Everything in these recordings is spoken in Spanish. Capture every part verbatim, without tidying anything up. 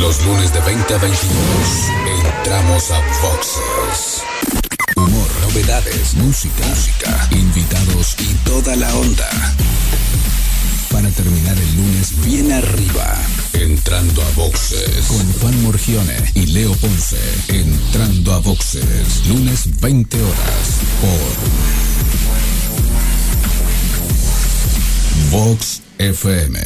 Los lunes de veinte a veintidós entramos a Voxes. Humor, novedades, música, música, invitados y toda la onda. Para terminar el lunes bien arriba. Entrando a Voxes. Con Juan Morgione y Leo Ponce. Entrando a Voxes. Lunes veinte horas. Por Vox F M.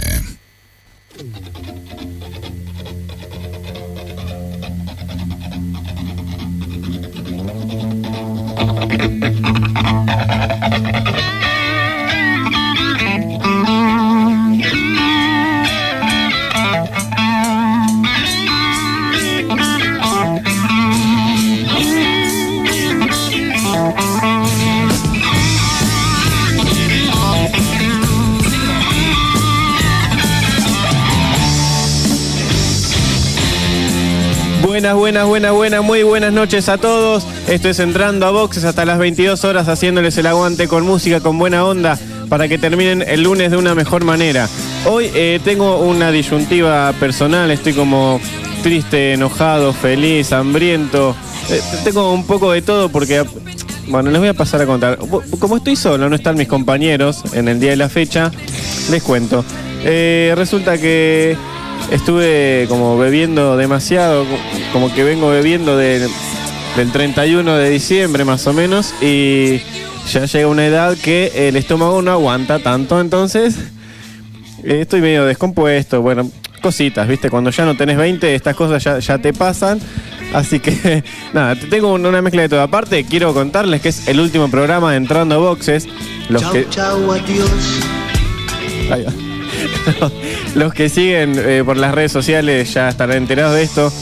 Buenas, buenas, buenas, buenas, muy buenas noches a todos. Esto es Entrando a Voxes hasta las veintidós horas, haciéndoles el aguante con música, con buena onda, para que terminen el lunes de una mejor manera. Hoy eh, tengo una disyuntiva personal, estoy como triste, enojado, feliz, hambriento. Eh, tengo un poco de todo porque, bueno, les voy a pasar a contar. Como estoy solo, no están mis compañeros en el día de la fecha, les cuento. Eh, resulta que estuve como bebiendo demasiado, como que vengo bebiendo de, del treinta y uno de diciembre más o menos, y ya llega una edad que el estómago no aguanta tanto, entonces eh, estoy medio descompuesto, bueno, cositas, ¿viste? Cuando ya no tenés veinte, estas cosas ya, ya te pasan, así que nada, tengo una mezcla de todo. Aparte, quiero contarles que es el último programa de Entrando a Voxes. Los chau, que... chau, adiós. Ahí va. Los que siguen eh, por las redes sociales ya estarán enterados de esto.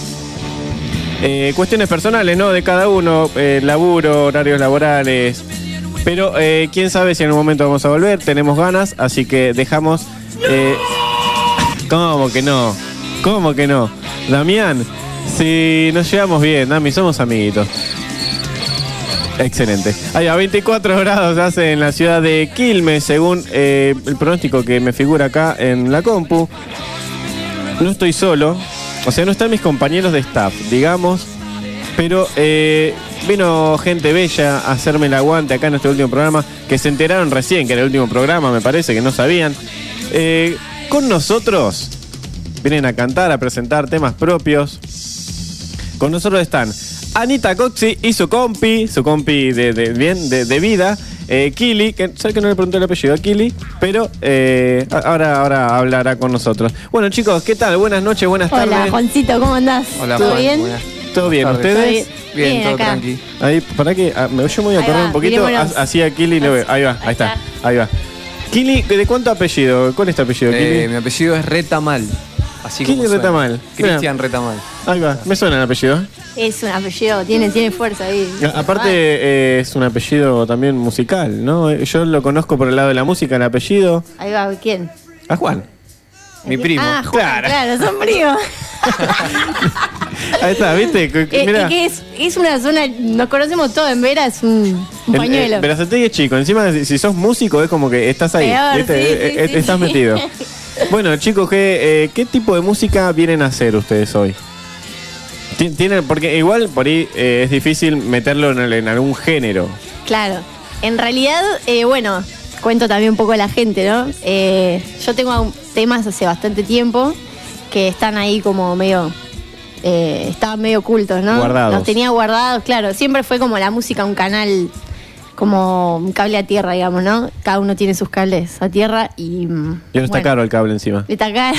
Eh, cuestiones personales, ¿no? De cada uno, eh, laburo, horarios laborales. Pero eh, quién sabe si en un momento vamos a volver, tenemos ganas, así que dejamos... Eh... ¿Cómo que no? ¿Cómo que no? Damián, si nos llevamos bien, Dami, somos amiguitos. Excelente. Hay a veinticuatro grados hace en la ciudad de Quilmes, según eh, el pronóstico que me figura acá en la compu. No estoy solo, o sea, no están mis compañeros de staff, digamos, pero eh, vino gente bella a hacerme el aguante acá en este último programa, que se enteraron recién que era el último programa, me parece, que no sabían. Eh, con nosotros vienen a cantar, a presentar temas propios. Con nosotros están Anita Coxi y su compi, su compi de, de bien, de, de vida, eh, Kili, que sé que no le pregunté el apellido a Kili, pero eh, ahora, ahora hablará con nosotros. Bueno, chicos, ¿qué tal? Buenas noches, buenas Hola, tardes. Hola, Juancito, ¿cómo andás? Hola, ¿todo Juan, bien? Buenas. ¿Todo bien? ¿Ustedes? ¿Todo bien? Bien, bien todo acá. tranqui. Ahí, para que ah, yo me voy a Ahí correr va, un poquito, mirémonos. así a Kili le veo. Ahí va, ahí está, ahí va. Kili, ¿de cuánto apellido? ¿Cuál es tu apellido, Eh, Kili? mi apellido es Retamal. Así Kili como suena. Retamal. Cristian Retamal. Ahí va, me suena el apellido. Es un apellido, tiene, tiene fuerza ahí. A- Aparte eh, es un apellido también musical, ¿no? Yo lo conozco por el lado de la música, el apellido. Ahí va, ¿quién? A Juan. Mi primo. Ah, Juan, Claro. claro, son primos. Ahí está, ¿viste? Eh, Mirá. y que es, es una zona, nos conocemos todos en Vera, es un, un El- pañuelo. el Berazategui es chico, encima si, si sos músico es como que estás ahí, Peor, ¿viste? sí, Eh, sí, eh, sí, estás sí. metido. Bueno, chicos, ¿qué, eh, ¿qué tipo de música vienen a hacer ustedes hoy? Tien- Tienen, porque igual por ahí eh, es difícil meterlo en, el- en algún género. Claro, en realidad, eh, bueno, cuento también un poco a la gente, ¿no? Eh, yo tengo un- temas hace bastante tiempo que están ahí como medio, eh, estaban medio ocultos, ¿no? Guardados. Los tenía guardados, claro, siempre fue como la música un canal, como un cable a tierra, digamos, ¿no? Cada uno tiene sus cables a tierra y... Y ahora está bueno, caro el cable encima. Está caro.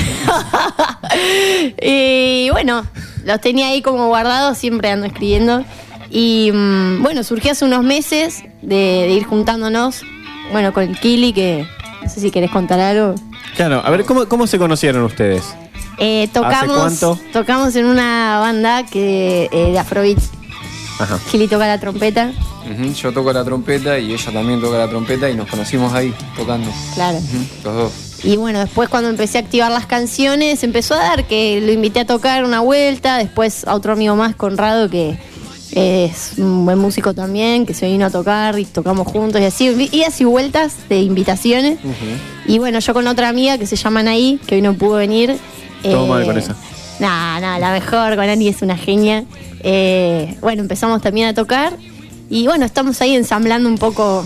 Y bueno, los tenía ahí como guardados, siempre ando escribiendo. Y mm, bueno, surgió hace unos meses de, de ir juntándonos, bueno, con el Kili, que no sé si querés contar algo. Claro, a ver, ¿cómo, cómo se conocieron ustedes? Eh, tocamos, cuánto? tocamos en una banda que eh, de Afrobeat. Ajá. Kili toca la trompeta, Ujú, Yo toco la trompeta y ella también toca la trompeta y nos conocimos ahí, tocando. claro. Ujú, Los dos. Y bueno, después cuando empecé a activar las canciones, empezó a dar que lo invité a tocar una vuelta, después a otro amigo más, Conrado, que es un buen músico también, que se vino a tocar y tocamos juntos y así, idas y vueltas de invitaciones. Uh-huh. Y bueno, yo con otra amiga que se llama Anaí, que hoy no pudo venir. Todo eh, mal con esa. No, no, la mejor, con Ani es una genia. Eh, bueno, empezamos también a tocar y bueno, estamos ahí ensamblando un poco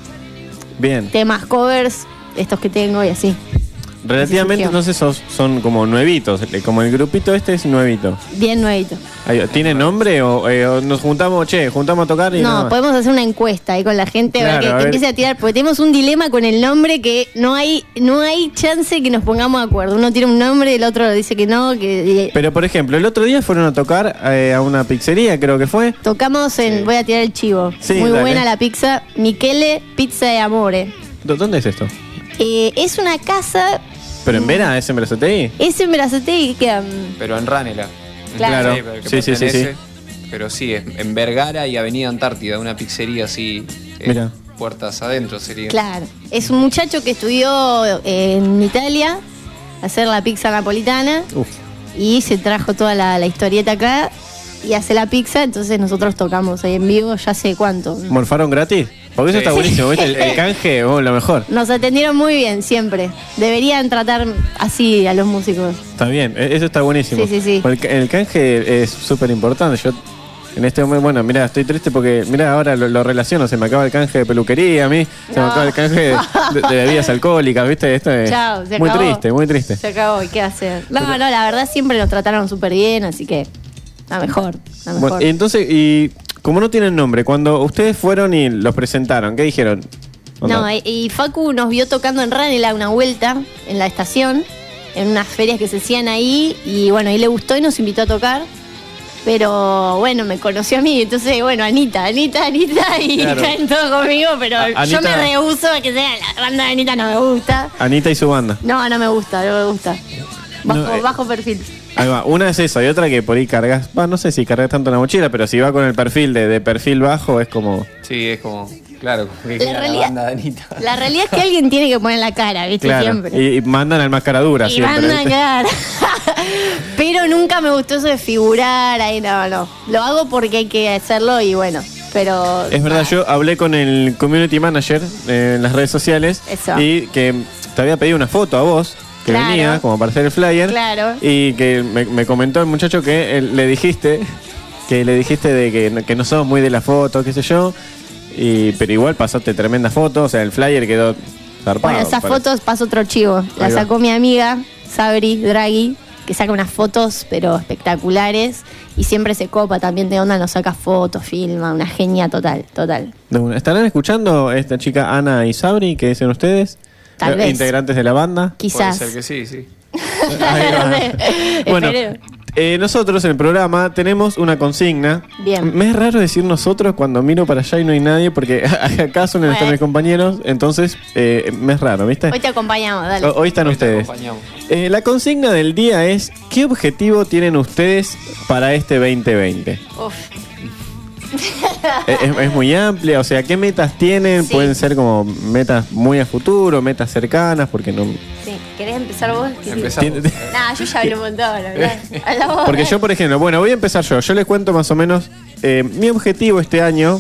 Bien. temas, covers, estos que tengo y así. Relativamente, entonces sos- son como nuevitos, como el grupito este es nuevito. Bien nuevito. Ahí va. ¿Tiene nombre o, eh, o nos juntamos, che, juntamos a tocar y No, nada más? podemos hacer una encuesta ahí con la gente, a ver Claro, que, a que ver. empiece a tirar, porque tenemos un dilema con el nombre que no hay no hay chance que nos pongamos de acuerdo. Uno tira un nombre y el otro dice que no, que y- Pero por ejemplo, el otro día fueron a tocar eh, a una pizzería, creo que fue. tocamos en, voy a tirar el chivo. Sí, Muy dale. buena la pizza, Michele Pizza de Amore. ¿Dó- ¿Dónde es esto? Eh, es una casa, ¿Pero en Vera? ¿Es en Berazategui? es en Berazategui que queda. mm, Pero en Ranela. Claro. Sí, pero que Sí, sí, sí, pertenece. Pero sí, es en Vergara y Avenida Antártida, una pizzería así. eh, Mira. Puertas adentro sería. Claro. Es un muchacho que estudió eh, en Italia hacer la pizza napolitana Uf. y se trajo toda la, la historieta acá y hace la pizza, entonces nosotros tocamos ahí en vivo ya sé cuánto. ¿Morfaron gratis? Porque eso Sí. está buenísimo, ¿viste? El, el canje, oh, lo mejor. Nos atendieron muy bien siempre. Deberían tratar así a los músicos. Está bien, e- eso está buenísimo. Sí, sí, sí. Porque el, el canje es súper importante. Yo en este momento, bueno, mira, estoy triste porque, mira, ahora lo, lo relaciono, se me acaba el canje de peluquería a mí, se me No. acaba el canje de, de- de bebidas alcohólicas, ¿viste? Esto es Chao, se muy acabó. triste, muy triste. Se acabó, ¿y qué hacer? No, no, la verdad siempre nos trataron súper bien, así que la mejor, la mejor. Bueno, y entonces, y como no tienen nombre, cuando ustedes fueron y los presentaron, ¿qué dijeron? Onda, No, y, y Facu nos vio tocando en Ranela una vuelta en la estación, en unas ferias que se hacían ahí, y bueno, ahí le gustó y nos invitó a tocar. Pero bueno, me conoció a mí, entonces, bueno, Anita, Anita, Anita, y Claro. caen todos conmigo, pero A- yo me Anita- rehuso a que sea la banda de Anita, no me gusta. Anita y su banda. No, no me gusta, no me gusta. Bajo, No, eh. bajo perfil. Ahí va, una es eso y otra que por ahí cargas, va, no sé si cargas tanto la mochila, pero si va con el perfil de, de perfil bajo es como... Sí, es como. Claro, que La queda la realidad- banda de Anita. La realidad es que alguien tiene que poner la cara, ¿viste? Claro, Siempre. y, y mandan al mascaradura Y siempre. van a ¿viste? quedar. Pero nunca me gustó eso de figurar ahí, no, no. Lo hago porque hay que hacerlo y bueno, pero... Es verdad, yo hablé con el community manager eh, en las redes sociales Eso. y que te había pedido una foto a vos, que Claro. venía como para hacer el flyer. Claro. Y que me, me comentó el muchacho que eh, le dijiste, que le dijiste de que, no- que no sos muy de la foto, qué sé yo, y, pero igual pasaste tremenda foto, o sea, el flyer quedó zarpado. Bueno, esas parece. fotos pasó otro chivo. La Ahí va. sacó mi amiga, Sabri Draghi, que saca unas fotos, pero espectaculares. Y siempre se copa también de onda, nos saca fotos, filma, una genia total, total. De una. ¿Estarán escuchando esta chica Ana y Sabri, que dicen ustedes? Tal Eh, vez. Integrantes de la banda. Quizás. Puede ser que sí, sí. Ahí va. Bueno, Esperemos. eh, nosotros en el programa tenemos una consigna. Bien. Me es raro decir nosotros cuando miro para allá y no hay nadie, porque acá son Bueno. mis compañeros, entonces eh, me es raro, ¿viste? Hoy te acompañamos, dale. O- Hoy están Hoy te ustedes. acompañamos. Eh, la consigna del día es: ¿qué objetivo tienen ustedes para este veinte veinte? Uf. es, es- es muy amplia, o sea, ¿qué metas tienen? Sí. Pueden ser como metas muy a futuro, metas cercanas, porque no. Sí, ¿querés empezar vos? ¿Qué Empezamos. Tiene- Nah, yo ya hablé un montón, la verdad. Habla vos. Porque yo, por ejemplo, bueno, voy a empezar yo. Yo les cuento más o menos. eh, mi objetivo este año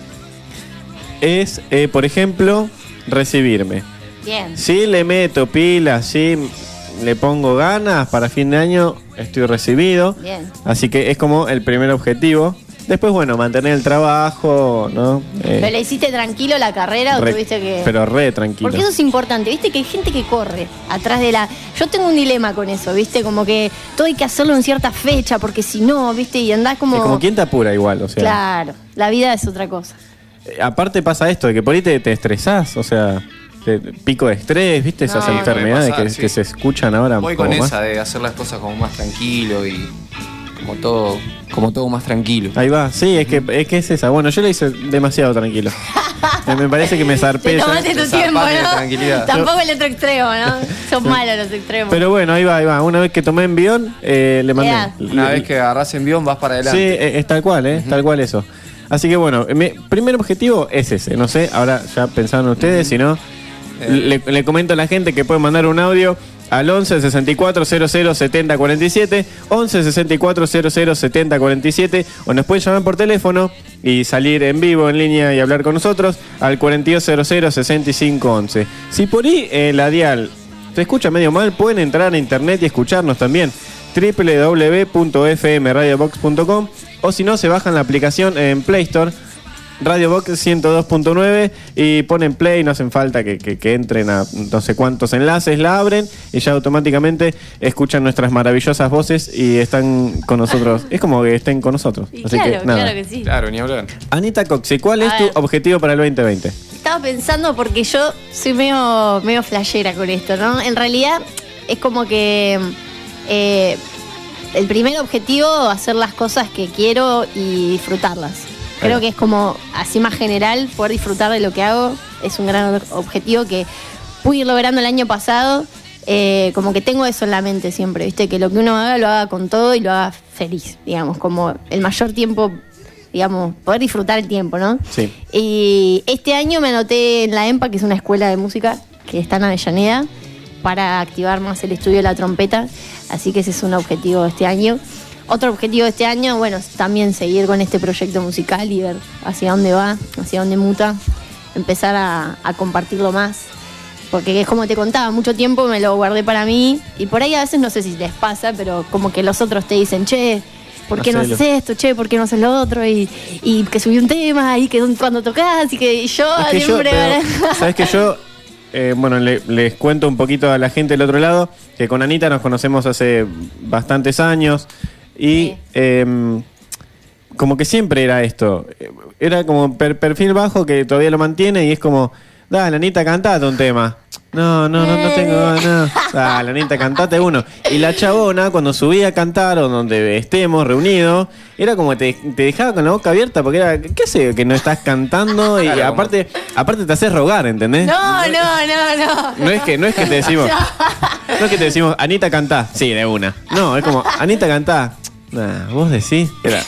es, eh, por ejemplo, recibirme. Bien. Si le meto pilas, si le pongo ganas, para fin de año estoy recibido. Bien. Así que es como el primer objetivo. Después, bueno, mantener el trabajo, ¿no? Eh, ¿Pero le hiciste tranquilo la carrera o re- tuviste que...? Pero re tranquilo. Porque eso es importante, viste que hay gente que corre atrás de la... Yo tengo un dilema con eso, viste, como que todo hay que hacerlo en cierta fecha, porque si no, viste, y andás como... Es como quien te apura igual, o sea. Claro, la vida es otra cosa. Eh, Aparte pasa esto, de que por ahí te, te estresás, o sea, te- pico de estrés, ¿viste? Esas No. enfermedades Puede pasar, que, sí. que se escuchan ahora. Voy como con más. esa de hacer las cosas como más tranquilo y como todo, como todo más tranquilo. Ahí va, sí, es que, es que es esa. Bueno, yo le hice demasiado tranquilo. Eh, Me parece que me zarpé. Te yo- tomaste tu Te tiempo, zarpaste de ¿no? tranquilidad. Tampoco el otro extremo, ¿no? Son malos los extremos. Pero bueno, ahí va, ahí va. Una vez que tomé envión, eh, le mandé. Yeah. Una vez que agarras envión vas para Sí, adelante. eh, es tal cual, ¿eh? Tal cual eso. Así que bueno, mi primer objetivo es ese. No sé, ahora ya pensaron ustedes, si no, Eh. le, le comento a la gente que puede mandar un audio al once sesenta y cuatro cero cero setenta cuarenta y siete, once sesenta y cuatro cero cero setenta cuarenta y siete, o nos pueden llamar por teléfono y salir en vivo, en línea y hablar con nosotros al cuarenta y dos cero cero sesenta y cinco once. Si por ahí eh, la dial te escucha medio mal, pueden entrar a internet y escucharnos también. doble u doble u doble u punto f m radio box punto com, o si no, se bajan la aplicación en Play Store, Radio Box ciento dos punto nueve, y ponen play, no hacen falta que, que, que entren a no sé cuántos enlaces, la abren y ya automáticamente escuchan nuestras maravillosas voces y están con nosotros. Es como que estén con nosotros. Y Así claro, que nada. claro que sí. Claro, ni hablar. Anita Coxi, ¿cuál A es ver. tu objetivo para el veinte veinte? Estaba pensando porque yo soy medio, medio flashera con esto, ¿no? En realidad es como que eh, el primer objetivo, hacer las cosas que quiero y disfrutarlas. Creo Claro. que es como, así más general, poder disfrutar de lo que hago. Es un gran objetivo que pude ir logrando el año pasado. Eh, como que tengo eso en la mente siempre, ¿viste? Que lo que uno haga, lo haga con todo y lo haga feliz, digamos. Como el mayor tiempo, digamos, poder disfrutar el tiempo, ¿no? Sí. Y este año me anoté en la EMPA, que es una escuela de música que está en Avellaneda, para activar más el estudio de la trompeta. Así que ese es un objetivo de este año. Otro objetivo de este año, bueno, es también seguir con este proyecto musical y ver hacia dónde va, hacia dónde muta, empezar a, a compartirlo más. Porque es como te contaba, mucho tiempo me lo guardé para mí y por ahí a veces no sé si les pasa, pero como que los otros te dicen, che, ¿por qué no Hacelo. haces esto? Che, ¿por qué no haces lo otro? Y, y que subí un tema, y que cuando tocás, y que yo Es que yo, siempre... pero, ¿sabes que yo? Eh, bueno, le- les cuento un poquito a la gente del otro lado que con Anita nos conocemos hace bastantes años y Sí. eh, como que siempre era esto. Era como per- perfil bajo que todavía lo mantiene y es como, dale, Anita, cantate un tema. No, no, no, no tengo, no. Dale, Anita, cantate uno. Y la chabona, cuando subía a cantar o donde estemos reunidos, era como te, te dejaba con la boca abierta porque era, ¿qué hace que no estás cantando? Y Claro, aparte, aparte te haces rogar, ¿entendés? No, no, no, no. No es que, no es que te decimos, no es que te decimos, Anita, cantá. Sí, de una. No, es como, Anita, cantá. Nah, vos decís. Era,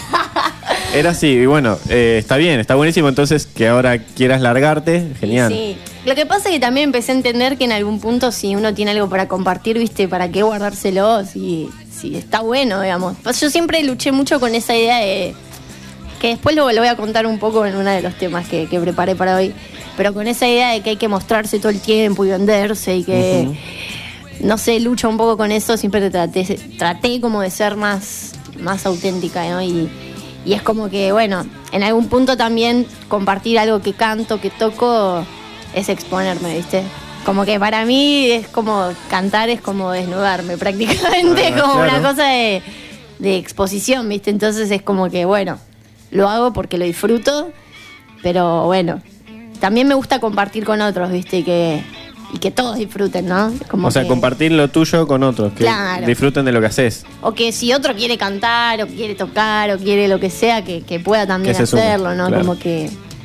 era así, y bueno, eh, está bien, está buenísimo. Entonces, que ahora quieras largarte, genial. Sí. Lo que pasa es que también empecé a entender que en algún punto si uno tiene algo para compartir, ¿viste? ¿Para qué guardárselo? Si, si está bueno, digamos. Pues yo siempre luché mucho con esa idea de... Que después lo, lo voy a contar un poco en uno de los temas que, que preparé para hoy. Pero con esa idea de que hay que mostrarse todo el tiempo y venderse y que... Ujú. No sé, lucho un poco con eso. Siempre traté, traté como de ser más, más auténtica, ¿no? Y, y es como que, bueno, en algún punto también compartir algo que canto, que toco, es exponerme, ¿viste? Como que para mí es como cantar, es como desnudarme prácticamente, Ah, como claro. una cosa de, de exposición, ¿viste? Entonces es como que, bueno, lo hago porque lo disfruto, pero bueno, también me gusta compartir con otros, ¿viste? Y que, y que todos disfruten, ¿no? Como O sea, que- compartir lo tuyo con otros, que Claro. disfruten de lo que haces. O que si otro quiere cantar, o quiere tocar, o quiere lo que sea, que, que pueda también Que se sume, hacerlo, ¿no? claro. Como que,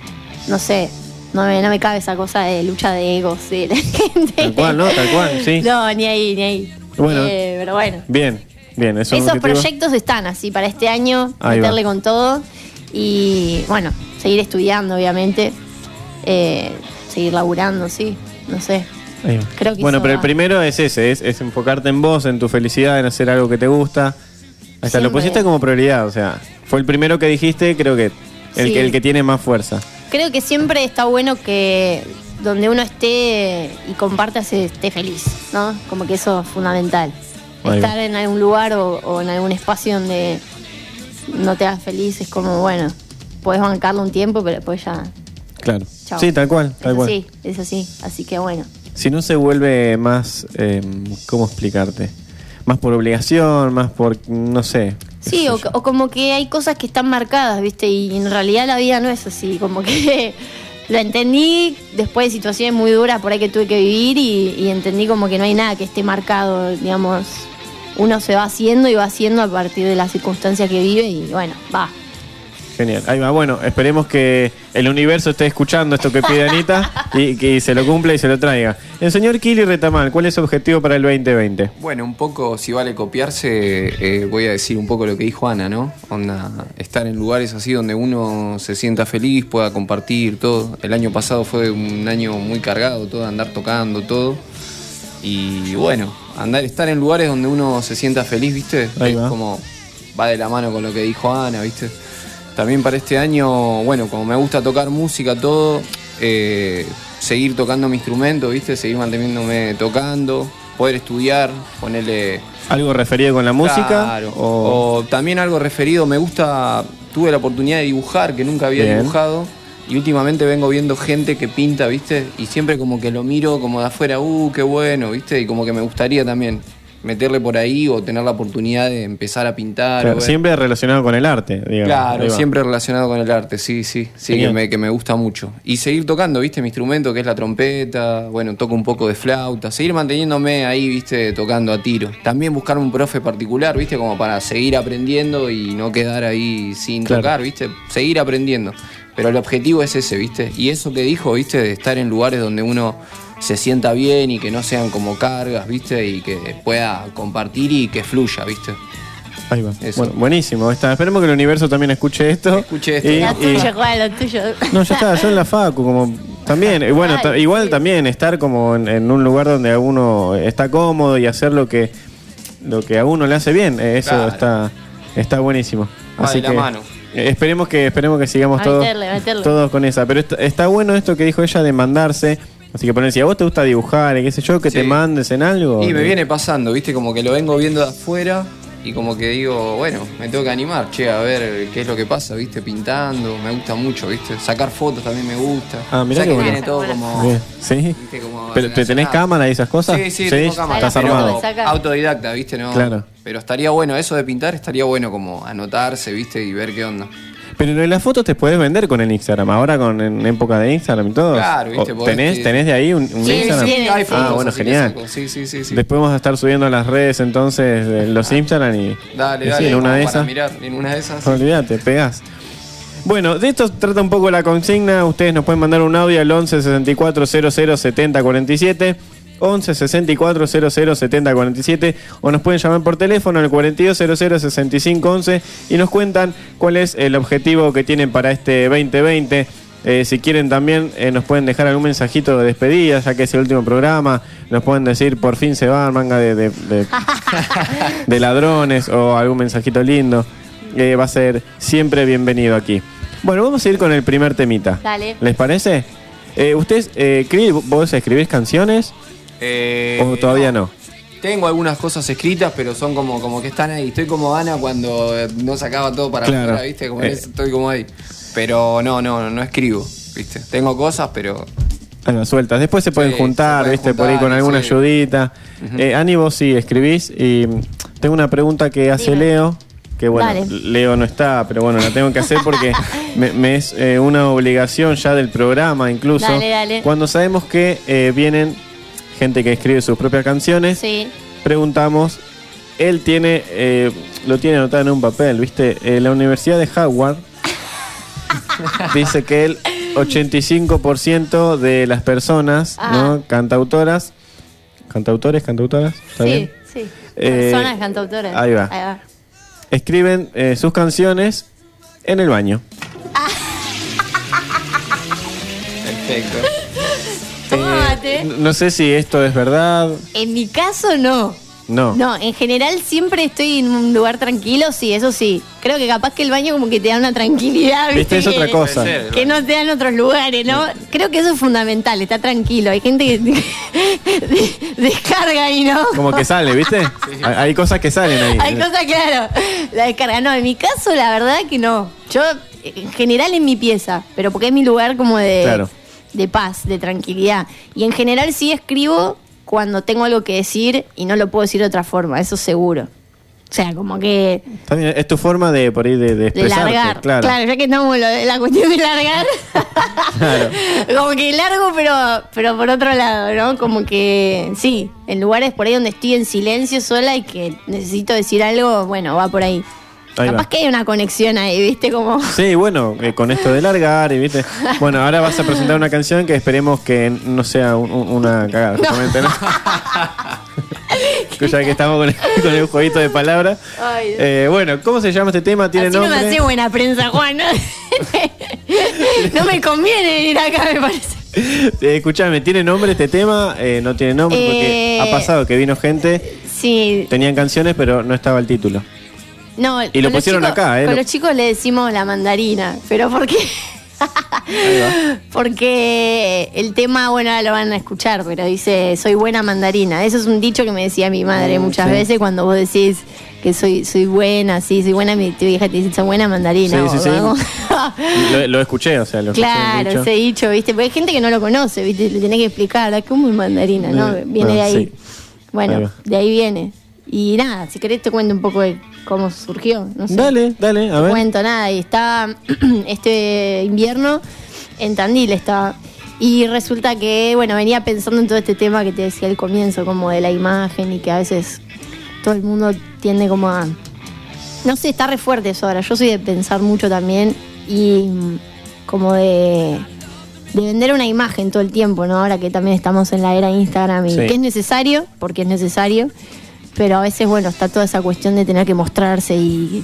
no sé, no me, no me cabe esa cosa de lucha de egos de la gente. Tal cual, ¿no? Tal cual, sí. No, ni ahí, ni ahí. Bueno. Eh, pero bueno. Bien, bien. Eso Esos proyectos están así para este año, Ahí meterle va. con todo. Y bueno, seguir estudiando, obviamente. Eh, seguir laburando, sí, no sé. Ahí va. Creo que Bueno, eso pero el va. primero es ese, es, es enfocarte en vos, en tu felicidad, en hacer algo que te gusta. Hasta lo Siempre. pusiste como prioridad, o sea, fue el primero que dijiste, creo que el, Sí. que el que tiene más fuerza. Creo que siempre está bueno que donde uno esté y comparta se esté feliz, ¿no? Como que eso es fundamental. Ahí va. Estar en algún lugar o, o en algún espacio donde no te hagas feliz es como, bueno, puedes bancarlo un tiempo, pero después ya... Claro. Chao. Sí, tal cual, tal es cual. así, es así. Así que bueno. Si no se vuelve más, eh, ¿cómo explicarte? Más por obligación, más por, no sé. qué Sí, sé o, yo. o como que hay cosas que están marcadas, ¿viste? Y en realidad la vida no es así. Como que lo entendí después de situaciones muy duras por ahí que tuve que vivir y, y entendí como que no hay nada que esté marcado, digamos. Uno se va haciendo y va haciendo a partir de las circunstancias que vive y bueno, va. Genial. Ahí va. Bueno, esperemos que el universo esté escuchando esto que pide Anita y que se lo cumpla y se lo traiga. El señor Kili Retamal, ¿cuál es su objetivo para el veinte veinte? Bueno, un poco, si vale copiarse, eh, voy a decir un poco lo que dijo Ana, ¿no? Onda, estar en lugares así donde uno se sienta feliz, pueda compartir todo. El año pasado fue un año muy cargado, todo, andar tocando, todo. Y bueno, andar, estar en lugares donde uno se sienta feliz, ¿viste? Ahí Es va. como, va de la mano con lo que dijo Ana, ¿viste? También para este año, bueno, como me gusta tocar música, todo, eh, seguir tocando mi instrumento, ¿viste? Seguir manteniéndome tocando, poder estudiar, ponerle... ¿Algo referido con la música? Claro, o... o también algo referido, me gusta, tuve la oportunidad de dibujar, que nunca había Bien. dibujado, y últimamente vengo viendo gente que pinta, ¿viste? Y siempre como que lo miro como de afuera, uh, qué bueno, ¿viste? Y como que me gustaría también meterle por ahí o tener la oportunidad de empezar a pintar. Claro, o ver. siempre relacionado con el arte, digamos. Claro, Ahí va. siempre relacionado con el arte, sí, sí, sí, que me, que me gusta mucho. Y seguir tocando, ¿viste? Mi instrumento, que es la trompeta, bueno, toco un poco de flauta, seguir manteniéndome ahí, ¿viste? Tocando a tiro. También buscar un profe particular, ¿viste? Como para seguir aprendiendo y no quedar ahí sin Claro. tocar, ¿viste? Seguir aprendiendo. Pero el objetivo es ese, ¿viste? Y eso que dijo, ¿viste? De estar en lugares donde uno se sienta bien y que no sean como cargas, ¿viste? Y que pueda compartir y que fluya, ¿viste? Ahí va. Eso. Bueno, buenísimo. Está. Esperemos que el universo también escuche esto. Escuche esto. Y- La y- tuya, Juan, la tuya. No, ya está, yo en la facu, como también, y bueno, Ay, ta- igual sí. también estar como en, en un lugar donde uno está cómodo y hacer lo que lo que a uno le hace bien, eh, eso Claro. está está buenísimo. Va Así de la que mano. eh, esperemos que esperemos que sigamos A todos meterle, a meterle. todos con esa, pero está, está bueno esto que dijo ella de mandarse, así que poner si a vos te gusta dibujar y qué sé yo, que Sí. te mandes en algo. Y me eh, viene pasando, ¿viste? Como que lo vengo viendo de afuera y como que digo, bueno, me tengo que animar, che, a ver qué es lo que pasa, ¿viste? Pintando, me gusta mucho, ¿viste? Sacar fotos también me gusta. Ah, mirá O sea qué que bueno. viene todo como... Bien, sí. ¿viste? Como Pero ¿te tenés relacionado. cámara y esas cosas? Sí, sí, tengo cámara. Estás Pero armado. me saca- Autodidacta, ¿viste? No, Claro. Pero estaría bueno, eso de pintar estaría bueno como anotarse, ¿viste? Y ver qué onda. Pero en las fotos te puedes vender con el Instagram, ahora con en época de Instagram y todo. Claro, viste, O- podés- ¿Tenés, ¿Tenés de ahí un, un Sí, Instagram? sí, hay fotos Ah, bueno, así que genial. saco. Sí, sí, sí, sí. Después vamos a estar subiendo a las redes entonces de los Instagram y, Dale, y dale, sí, en una como de para esas. mirar, en una de esas. Olvídate, pegás. Bueno, de esto trata un poco la consigna. Ustedes nos pueden mandar un audio al once sesenta y cuatro cero cero setenta cuarenta y siete. once sesenta y cuatro cero cero setenta cuarenta y siete o nos pueden llamar por teléfono al cuarenta y dos cero cero sesenta y cinco once y nos cuentan cuál es el objetivo que tienen para este veinte veinte. Eh, si quieren también eh, nos pueden dejar algún mensajito de despedida, ya que es el último programa. Nos pueden decir por fin se van, manga de, de, de- de ladrones, o algún mensajito lindo. Eh, va a ser siempre bienvenido aquí. Bueno, vamos a ir con el primer temita. Dale. ¿Les parece? Eh, ¿Ustedes eh, escriben- vos escribís canciones Eh, o todavía no? Tengo algunas cosas escritas, pero son como, como que están ahí. Estoy como Ana cuando eh, no sacaba todo para Claro. afuera, ¿viste? Como en Eh. eso estoy como ahí. Pero no, no, no escribo, ¿viste? Tengo cosas, pero... Ah, no, sueltas. Después se pueden Sí, juntar, se pueden ¿viste? Por ahí juntar, con alguna sí. ayudita. Eh, Ani, vos sí escribís. Y mm, tengo una pregunta que hace Dime. Leo. Que bueno, Dale. Leo no está, pero bueno, la tengo que hacer porque me, me es eh, una obligación ya del programa incluso. Dale, dale. Cuando sabemos que eh, vienen gente que escribe sus propias canciones, Sí. preguntamos, él tiene, eh, lo tiene anotado en un papel, ¿viste? Eh, la Universidad de Howard dice que el ochenta y cinco por ciento de las personas, Ah. ¿no? Cantautoras, cantautores, cantautoras, ¿está Sí, bien? sí. Eh, Personas cantautoras. ahí va. Escriben eh, sus canciones en el baño. Perfecto. Tómate. Eh, no sé si esto es verdad. En mi caso, no. No. No, en general siempre estoy en un lugar tranquilo, sí, eso sí. Creo que capaz que el baño como que te da una tranquilidad, ¿viste? Viste, es que, otra cosa. Puede ser. Que no te dan otros lugares, ¿no? Creo que eso es fundamental, está tranquilo. Hay gente que de- descarga ahí, ¿no? Como que sale, ¿viste? Hay, hay cosas que salen ahí. Hay cosas, claro, la descarga. No, en mi caso, la verdad que no. Yo, en general, en mi pieza, pero porque es mi lugar como de, Claro. de paz, de tranquilidad. Y en general sí escribo cuando tengo algo que decir y no lo puedo decir de otra forma, eso seguro. O sea, como que Está bien, es tu forma de por ahí de, de de expresarte, largar. claro. ya que estamos en lo de la cuestión de largar. Claro. Como que largo, pero, pero por otro lado, ¿no? Como que sí, en lugares por ahí donde estoy en silencio sola y que necesito decir algo, bueno, va por ahí. Ahí Capaz va. que hay una conexión ahí, ¿viste? Como. Sí, bueno, eh, con esto de largar y viste. Bueno, ahora vas a presentar una canción que esperemos que no sea un- un- una cagada, justamente, ¿no? Ya que estamos con el, con el jueguito de palabras. Ay, Dios. Eh, bueno, ¿cómo se llama este tema? ¿Tiene Así no nombre? me hace buena prensa, Juan. ¿no? No me conviene venir acá, me parece. Eh, escuchame, ¿tiene nombre este tema? Eh, no tiene nombre porque Eh, ha pasado que vino gente, Sí. tenían canciones, pero no estaba el título. No, Y lo con los pusieron chicos- acá, ¿eh? Con Lo- los chicos le decimos la mandarina, pero ¿por qué? Porque el tema, bueno, ahora lo van a escuchar, pero dice, soy buena mandarina. Eso es un dicho que me decía mi madre muchas sí. veces cuando vos decís que soy soy buena, sí, soy buena, mi tu vieja te dice, soy buena mandarina. Sí, sí, o, sí. lo, lo escuché, o sea, lo escuché. Claro, dicho. ese dicho, ¿viste? Porque hay gente que no lo conoce, ¿viste? Le tenés que explicar, ¿cómo es mandarina? ¿No? Viene Ah, de ahí. sí. Bueno, Ahí de ahí viene. Y nada, si querés te cuento un poco de cómo surgió, no sé. Dale, dale, a Te ver. cuento nada, y estaba este invierno en Tandil estaba. Y resulta que, bueno, venía pensando en todo este tema que te decía al comienzo, como de la imagen y que a veces todo el mundo tiende como a... No sé, está re fuerte eso ahora. Yo soy de pensar mucho también y mm, como de, de vender una imagen todo el tiempo, ¿no? Ahora que también estamos en la era Instagram y Sí. que es necesario, porque es necesario, pero a veces, bueno, está toda esa cuestión de tener que mostrarse y...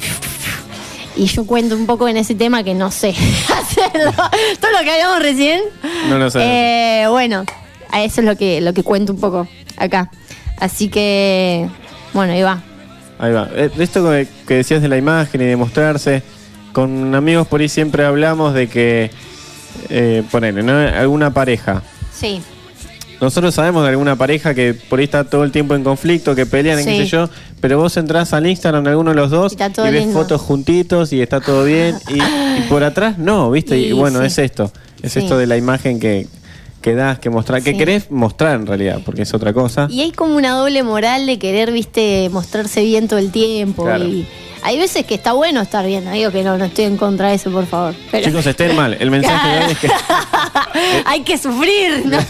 Y yo cuento un poco en ese tema que no sé hacerlo. Todo lo que hablamos recién. No lo sé. Eh, bueno, a eso es lo que, lo que cuento un poco acá. Así que, bueno, ahí va. Ahí va. Eh, Esto que, que decías de la imagen y de mostrarse, con amigos por ahí siempre hablamos de que, eh, ponele, ¿no? Alguna pareja. Sí. Nosotros sabemos de alguna pareja que por ahí está todo el tiempo en conflicto, que pelean, Sí. qué sé yo, pero vos entrás al Instagram de alguno de los dos Y está todo y ves lindo. fotos juntitos y está todo bien, y, y por atrás no, ¿viste? Y, Y bueno, sí. es esto, es Sí. esto de la imagen que, que das, que mostrar, que Sí. querés mostrar en realidad, porque es otra cosa. Y hay como una doble moral de querer, viste, mostrarse bien todo el tiempo. Claro. Y hay veces que está bueno estar bien. No digo que no, no estoy en contra de eso, por favor. Pero... Chicos, estén mal, el mensaje de hoy es que... hay que sufrir. No,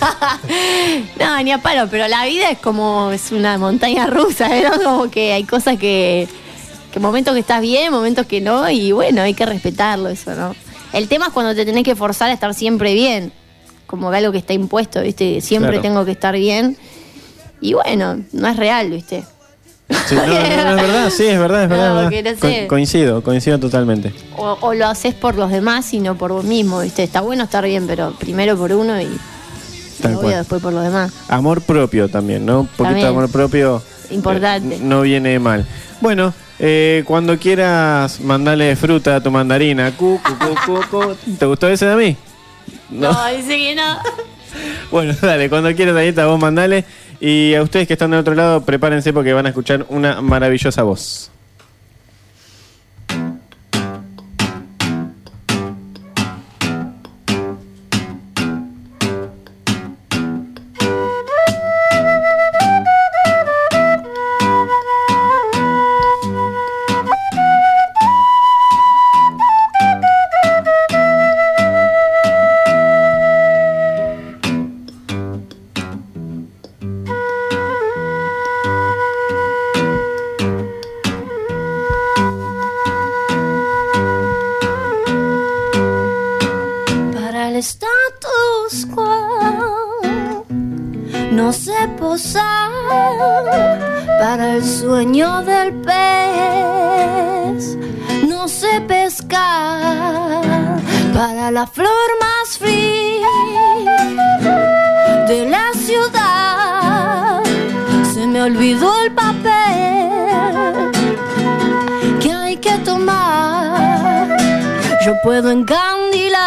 no, ni a palo, pero la vida es como, es una montaña rusa, ¿no? Como que hay cosas que, que momentos que estás bien, momentos que no, y bueno, hay que respetarlo eso, ¿no? El tema es cuando te tenés que forzar a estar siempre bien, como que algo que está impuesto, ¿viste? Siempre Claro. tengo que estar bien, y bueno, no es real, ¿viste? Sí, no, no, no, es verdad, sí, es verdad, es verdad. No, es verdad. que no sé. Co- coincido, coincido totalmente. O, o lo haces por los demás y no por vos mismo, ¿viste? Está bueno estar bien, pero primero por uno y Tal obvio cual. después por los demás. Amor propio también, ¿no? Un poquito También. de amor propio. Importante. eh, no viene mal. Bueno, eh, cuando quieras mandarle fruta a tu mandarina. Cu, cu, cu, cu, cu. ¿Te gustó ese de mí? No, dice que no. Bueno, dale, cuando quieras, Anita, vos mandale. Y a ustedes que están del otro lado, prepárense porque van a escuchar una maravillosa voz. Para el status quo no sé posar, para el sueño del pez no sé pescar, para la flor más fría de la ciudad se me olvidó el papel que hay que tomar. Yo puedo encandilar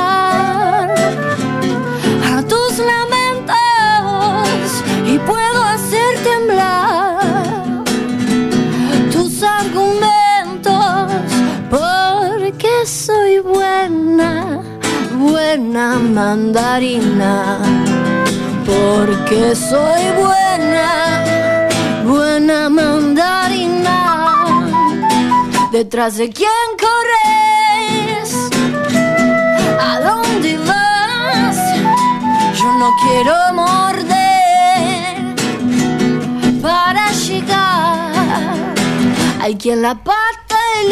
a tus lamentos y puedo hacer temblar tus argumentos, porque soy buena, buena mandarina, porque soy buena, buena mandarina. Detrás de quién corres, ¿a dónde vas? Yo no quiero morder para llegar. Hay quien la pata de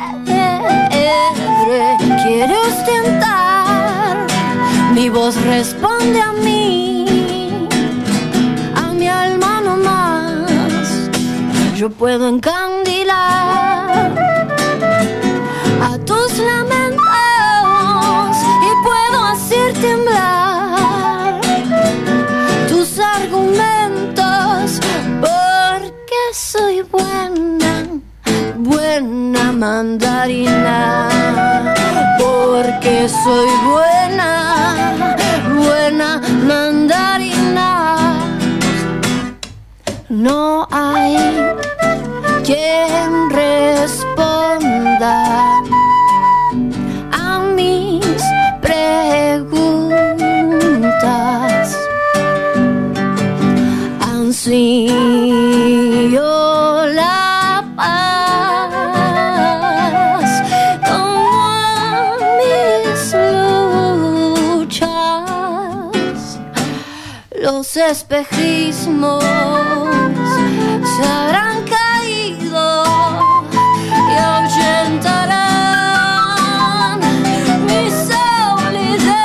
liebre quiere ostentar. Mi voz responde a mí, a mi alma no más. Yo puedo encandilar a tus lamentos y puedo hacer temblar tus argumentos, porque soy buena, buena mandarina, porque porque soy buena, buena mandarina. No hay quien responda a mis preguntas. Ansío la paz como a mis luchas. Los espejismos se habrán caído y ahuyentarán mi soledad.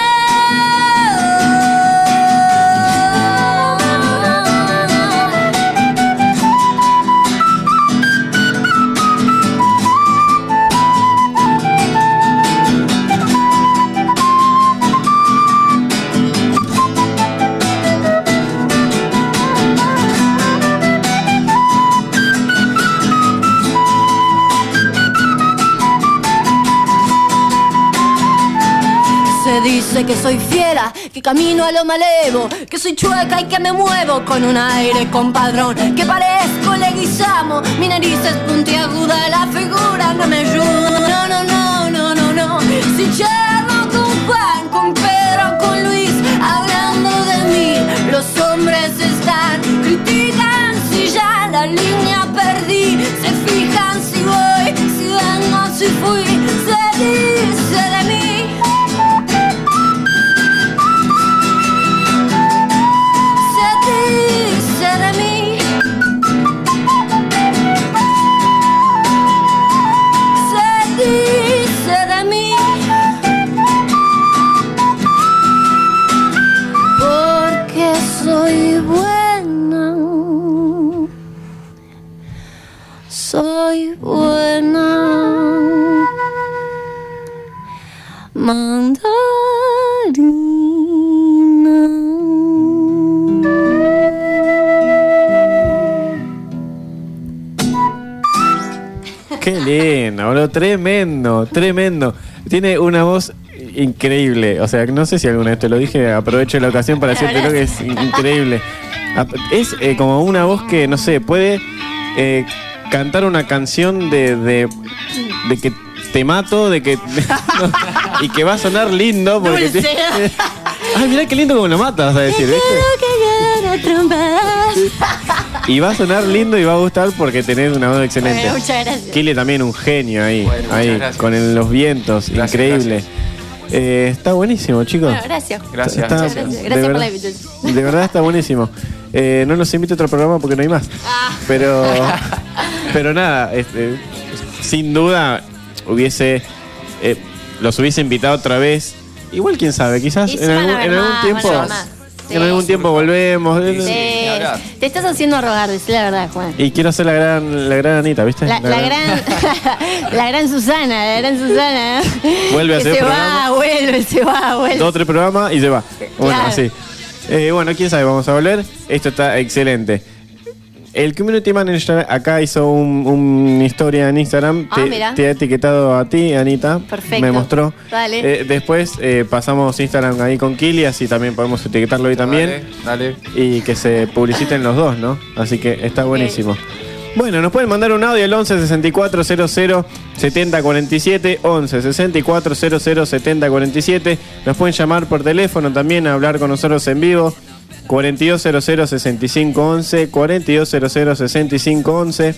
Se dice que soy fiera, que camino a lo malevo, que soy chueca y que me muevo con un aire compadrón, que parezco Leguizamo, mi nariz es puntiaguda, la figura no me ayuda. No, no, no, no, no, no. Si charlo con Juan, con Pedro, con Luis, hablando de mí, los hombres están, critican si ya la línea perdí, se fijan si voy, si vengo, si fui, se dice de mí. Soy buena, soy buena mandarina. Qué lindo, boludo, tremendo, tremendo. Tiene una voz increíble, o sea, no sé si alguna vez te lo dije, aprovecho la ocasión para decirte lo que es increíble. Es eh, como una voz que, no sé, puede eh, cantar una canción de, de, de que te mato, de que no, y que va a sonar lindo porque te, ay, mirá qué lindo como lo matas, vas a decir, ¿viste? Y va a sonar lindo y va a gustar porque tenés una voz excelente. Bueno, muchas gracias. Kile también un genio ahí, Bueno, ahí con el- los vientos, Gracias, increíble. gracias. Eh, está buenísimo, chicos. Bueno, gracias. Gracias. Está- Muchas gracias. de Gracias por verdad- la invitación. De verdad está buenísimo. Eh, no los invito a otro programa porque no hay más. Ah. Pero, pero nada, este, sin duda hubiese, eh, los hubiese invitado otra vez. Igual quién sabe, quizás Y se en van a algún, ver en algún más, tiempo, van a ver más. en Sí. algún tiempo volvemos. Sí, sí. Sí. ni hablar. Te estás haciendo rogar, decí la verdad, Juan. Y quiero ser la gran, la gran Anita, ¿viste? La, la gran la gran Susana, la gran Susana. Vuelve a que hacer se programa. va, vuelve, se va, vuelve. Dos o tres programas y se va. Bueno, Claro. así. Eh, bueno, quién sabe, vamos a volver. Esto está excelente. El Community Manager acá hizo un, un historia en Instagram. Ah, te, mira. te ha etiquetado a ti, Anita. Perfecto. Me mostró. Dale. Eh, después eh, pasamos Instagram ahí con Kili, así también podemos etiquetarlo ahí también. Dale, dale. Y que se publiciten los dos, ¿no? Así que está buenísimo. Bueno, nos pueden mandar un audio al once sesenta y cuatro cero cero setenta cuarenta y siete, once sesenta y cuatro cero cero setenta cuarenta y siete. Nos pueden llamar por teléfono también a hablar con nosotros en vivo. cuarenta y dos cero cero sesenta y cinco once, cuarenta y dos cero cero sesenta y cinco once.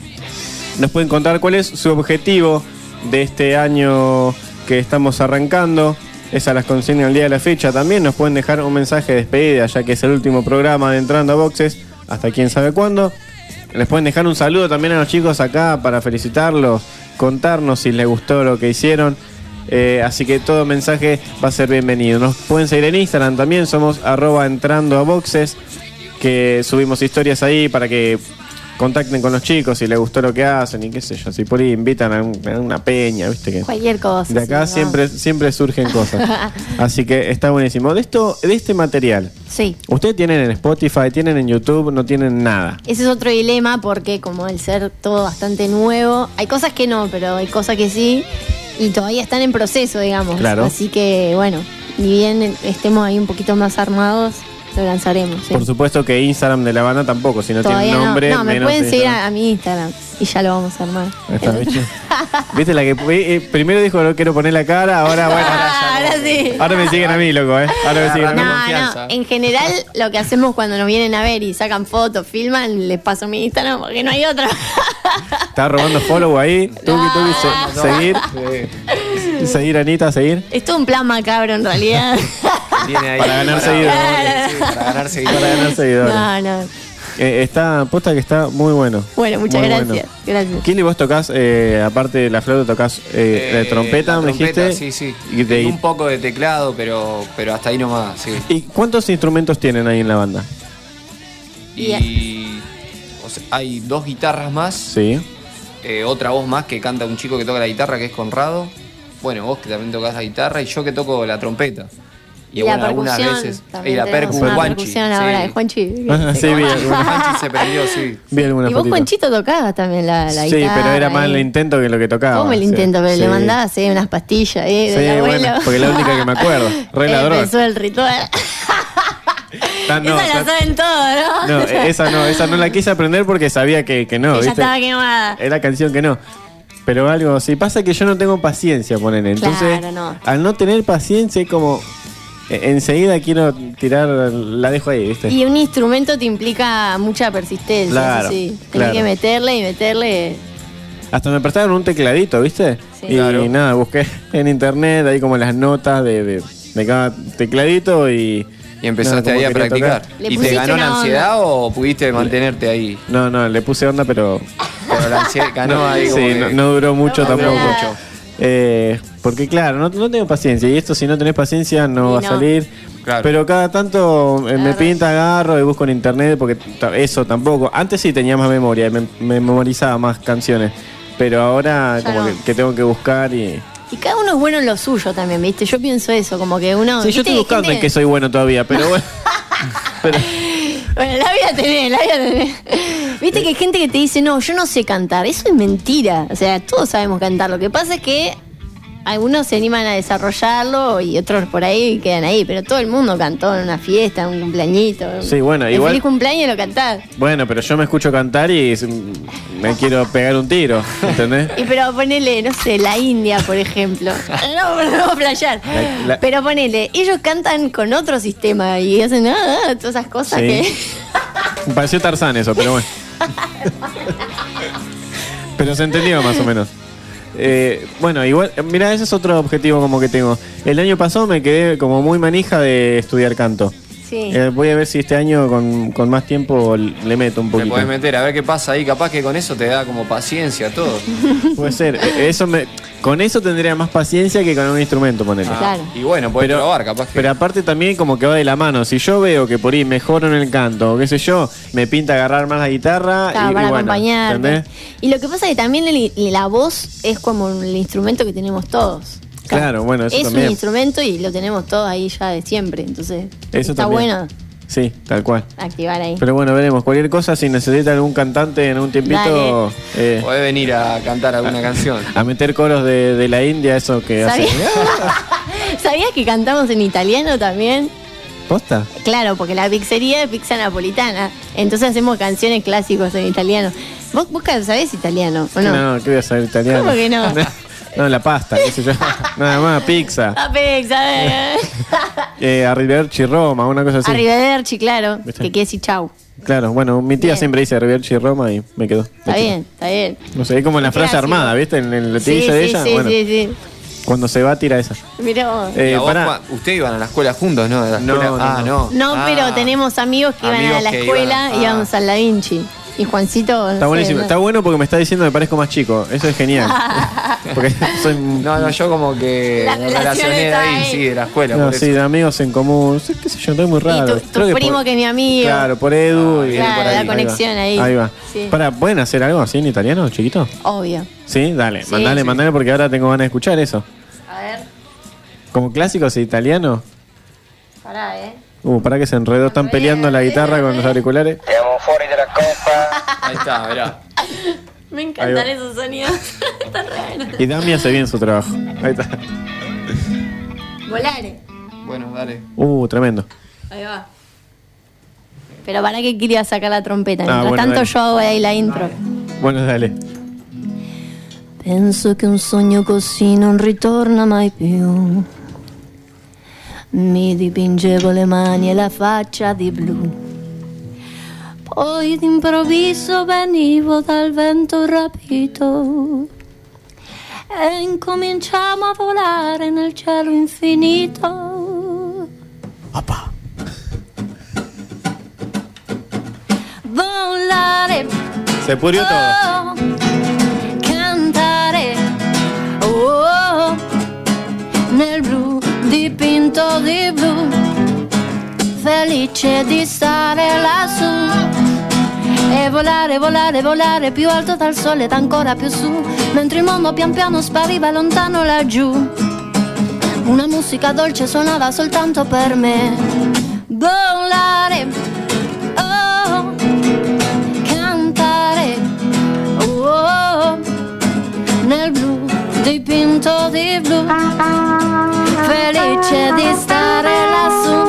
Nos pueden contar cuál es su objetivo de este año que estamos arrancando. Esas las consignas al día de la fecha. También nos pueden dejar un mensaje de despedida, ya que es el último programa de Entrando a Boxes, hasta quién sabe cuándo. Les pueden dejar un saludo también a los chicos acá para felicitarlos, contarnos si les gustó lo que hicieron. Eh, así que todo mensaje va a ser bienvenido. Nos pueden seguir en Instagram también, somos arroba entrando a boxes, que subimos historias ahí para que contacten con los chicos si les gustó lo que hacen y qué sé yo, si por ahí invitan a, un- a una peña, viste que Cualquier cosa. de acá sí, siempre, siempre surgen cosas. Así que está buenísimo. De esto, de este material, Sí. ustedes tienen en Spotify, tienen en YouTube, no tienen nada. Ese es otro dilema porque como el ser todo bastante nuevo, hay cosas que no, pero hay cosas que sí. y todavía están en proceso, digamos. Claro. Así que, bueno, ni bien estemos ahí un poquito más armados, lo lanzaremos. ¿sí? Por supuesto que Instagram de la banda tampoco, si no Todavía tiene nombre. no. No, me menos pueden seguir Instagram. a, a mi Instagram y ya lo vamos a armar. Está, ¿viste? ¿Viste la que eh, primero dijo no quiero poner la cara, ahora bueno. Ah, ahora sí. Ahora me siguen a mí, loco, ¿eh? Ahora me siguen a mí. No, confianza. no, en general lo que hacemos cuando nos vienen a ver y sacan fotos, filman, les paso mi Instagram porque no hay otro. Estás robando follow ahí. Tuki, tuki, se- seguir. Sí. Seguir, Anita, seguir. Es todo un plan macabro en realidad. Tiene ahí Para ganar seguidores. Sí, para ganar seguidores. Para ganar seguidores. No, no. Eh, está, posta que está muy bueno. Bueno, muchas Muy gracias. bueno. Gracias. Kili, vos tocás, eh, aparte de la flauta, tocás eh, Eh, de trompeta, la me trompeta, dijiste. Sí, sí. Y, de- Y un poco de teclado, pero, pero hasta ahí nomás, sí. ¿Y cuántos instrumentos tienen ahí en la banda? Y o sea, hay dos guitarras más, Sí. eh, otra voz más que canta un chico que toca la guitarra, que es Conrado. Bueno, vos que también tocás la guitarra y yo que toco la trompeta. Y, Y la bueno, algunas percusión. veces. también Y la tenemos percu, una Juanchi. percusión ahora de Sí. Juanchi. Ah, sí, vi alguna, Juanchi se prendió, sí. vi alguna Y vos, fotito. Juanchito, tocabas también la, la Sí, guitarra. pero era más ¿eh? el intento que lo que tocaba. ¿Cómo el sí. intento? Pero Sí. le mandabas eh, unas pastillas eh, Sí, del abuelo. bueno, porque es la única que me acuerdo. Re ladrón. Empezó el ritual. Ah, no, Esa la ya- saben todos, ¿no? No, esa no, esa no la quise aprender porque sabía que, que no, Que ya ¿viste? estaba quemada. Era canción que no. Pero algo, si pasa que yo no tengo paciencia, ponen. Entonces, Claro, no. al no tener paciencia, es como eh, enseguida quiero tirar, la dejo ahí, ¿viste? Y un instrumento te implica mucha persistencia. Claro, Sí, sí. Tenés claro. que meterle y meterle. Hasta me prestaron un tecladito, ¿viste? Sí. Y Claro. nada, busqué en internet ahí como las notas de, de, de cada tecladito y... Y empezaste nada, ahí como a quería practicar. tocar. Le ¿Y te pusiste ganó la una ansiedad o pudiste mantenerte ahí? No, no, le puse onda, pero... Pero la ansiedad ganó no, ahí como sí, que- no, no duró mucho No tampoco. duró mucho. Eh, porque claro, no, no tengo paciencia. Y esto si no tenés paciencia no Y va a no. salir. Claro. Pero cada tanto eh, me Agarra. pinta, agarro y busco en internet porque ta- eso tampoco. Antes sí tenía más memoria, me, me memorizaba más canciones. Pero ahora Ya como no. que, que tengo que buscar y... Y cada uno es bueno en lo suyo también, ¿viste? Yo pienso eso, como que uno. Sí, yo ¿viste? estoy buscando Gente- en que soy bueno todavía, pero bueno. pero, Bueno, la vida tenés, la vida tenés. Viste que hay gente que te dice, no, yo no sé cantar. Eso es mentira. O sea, todos sabemos cantar. Lo que pasa es que algunos se animan a desarrollarlo y otros por ahí quedan ahí. Pero todo el mundo cantó en una fiesta, en un cumpleañito. Sí, bueno, el igual- feliz cumpleaños lo cantás. bueno, pero yo me escucho cantar y es- me quiero pegar un tiro, ¿entendés? Y pero ponele, no sé, la India, por ejemplo. No, no vamos a playar. La- la- Pero ponele, ellos cantan con otro sistema y hacen ah, ah, todas esas cosas Sí. que. Me pareció Tarzán eso, pero bueno. Pero se entendió más o menos. Eh, bueno, igual, mira, ese es otro objetivo como que tengo. El año pasado me quedé como muy manija de estudiar canto. Sí. Eh, voy a ver si este año con, con más tiempo le meto un Te poquito. podés meter a ver qué pasa ahí. Capaz que con eso te da como paciencia todo. Puede ser. Eh, Eso me, con eso tendría más paciencia que con un instrumento, ponele. Ah, Claro. Y bueno, podés Pero- probar, capaz que. Pero aparte también como que va de la mano. Si yo veo que por ahí mejoro en el canto, o qué sé yo, me pinta agarrar más la guitarra Claro, y, para y bueno, acompañarte. ¿entendés? Y lo que pasa es que también el- la voz es como el instrumento que tenemos todos. Claro, bueno, eso es también. un instrumento y lo tenemos todos ahí ya de siempre. Entonces, Eso está también. bueno Sí, tal cual. activar ahí. Pero bueno, veremos. Cualquier cosa, si necesita algún cantante en un tiempito, eh, Podés venir a cantar alguna canción. a meter coros de, de la India, eso que hace. ¿Sabías? ¿Sabías que cantamos en italiano también? ¿Posta? Claro, porque la pizzería es pizza napolitana. Entonces hacemos canciones clásicos en italiano. ¿Vos, vos sabés italiano o no? No, ¿qué voy a saber italiano? ¿Cómo que no? No, la pasta, qué sé yo. Nada más, pizza. Ah, pizza, eh. Eh, Arrivederci Roma, una cosa así. Arrivederci, claro. ¿Viste? Que quiere decir chau. Claro, bueno, mi tía Bien. siempre dice Arrivederci Roma y me quedó. Está bien, está bien. No sé, es como en la frase Clásico. armada, ¿viste? En el Sí, utiliza de sí, ella. sí, bueno, sí, sí. cuando se va, tira esa. Mirá vos. Eh, ¿Y a vos, pará. Juan, ustedes iban a la escuela juntos, ¿no? De la No, escuela- no, ah, no. no. No, Ah. pero tenemos amigos que iban Amigos a la que escuela iban a- y íbamos ah. a la Vinci. Y Juancito. no Está sé, buenísimo. no- Está bueno porque me está diciendo que parezco más chico. Eso es genial. Porque soy. No, no, yo como que La me relación relacioné de está ahí, ahí. sí, de la escuela. No, por sí, eso. de amigos en común. Sí, qué sé yo, estoy muy raro. Y tu, tu Creo que primo por- que es mi amigo. Claro, por Edu. Ah, y viene Claro, por ahí. la Ahí va. conexión ahí. Ahí va. Sí. Para, ¿pueden hacer algo así en italiano, chiquito? Obvio. Sí, dale. Sí, mandale, sí. mandale porque ahora tengo ganas de escuchar eso. A ver, Como clásicos italianos. pará, eh. Uh, para que se enredó. Están peleando la guitarra con los auriculares. Ahí está, verá. Me encantan esos sonidos. Está re bueno. Y Dami hace bien su trabajo. Ahí está. Volare. Bueno, dale. Uh, tremendo. Ahí va. Pero para qué quería sacar la trompeta. Mientras Ah, bueno, tanto dale. yo hago ahí la intro. Bueno, dale. Penso che un sogno così non ritorna mai più. Mi dipingevo le mani e la faccia di blu. Poi d'improvviso venivo dal vento rapito e incominciamo a volare nel cielo infinito. Papà. Volare, Se pudrió todo. oh, cantare, oh, nel blu dipinto di blu, felice di stare lassù e volare, volare, volare più alto dal sole ed ancora più su, mentre il mondo pian piano spariva lontano laggiù. Una musica dolce suonava soltanto per me. Volare, oh, cantare, oh, nel blu dipinto di blu, felice di stare lassù.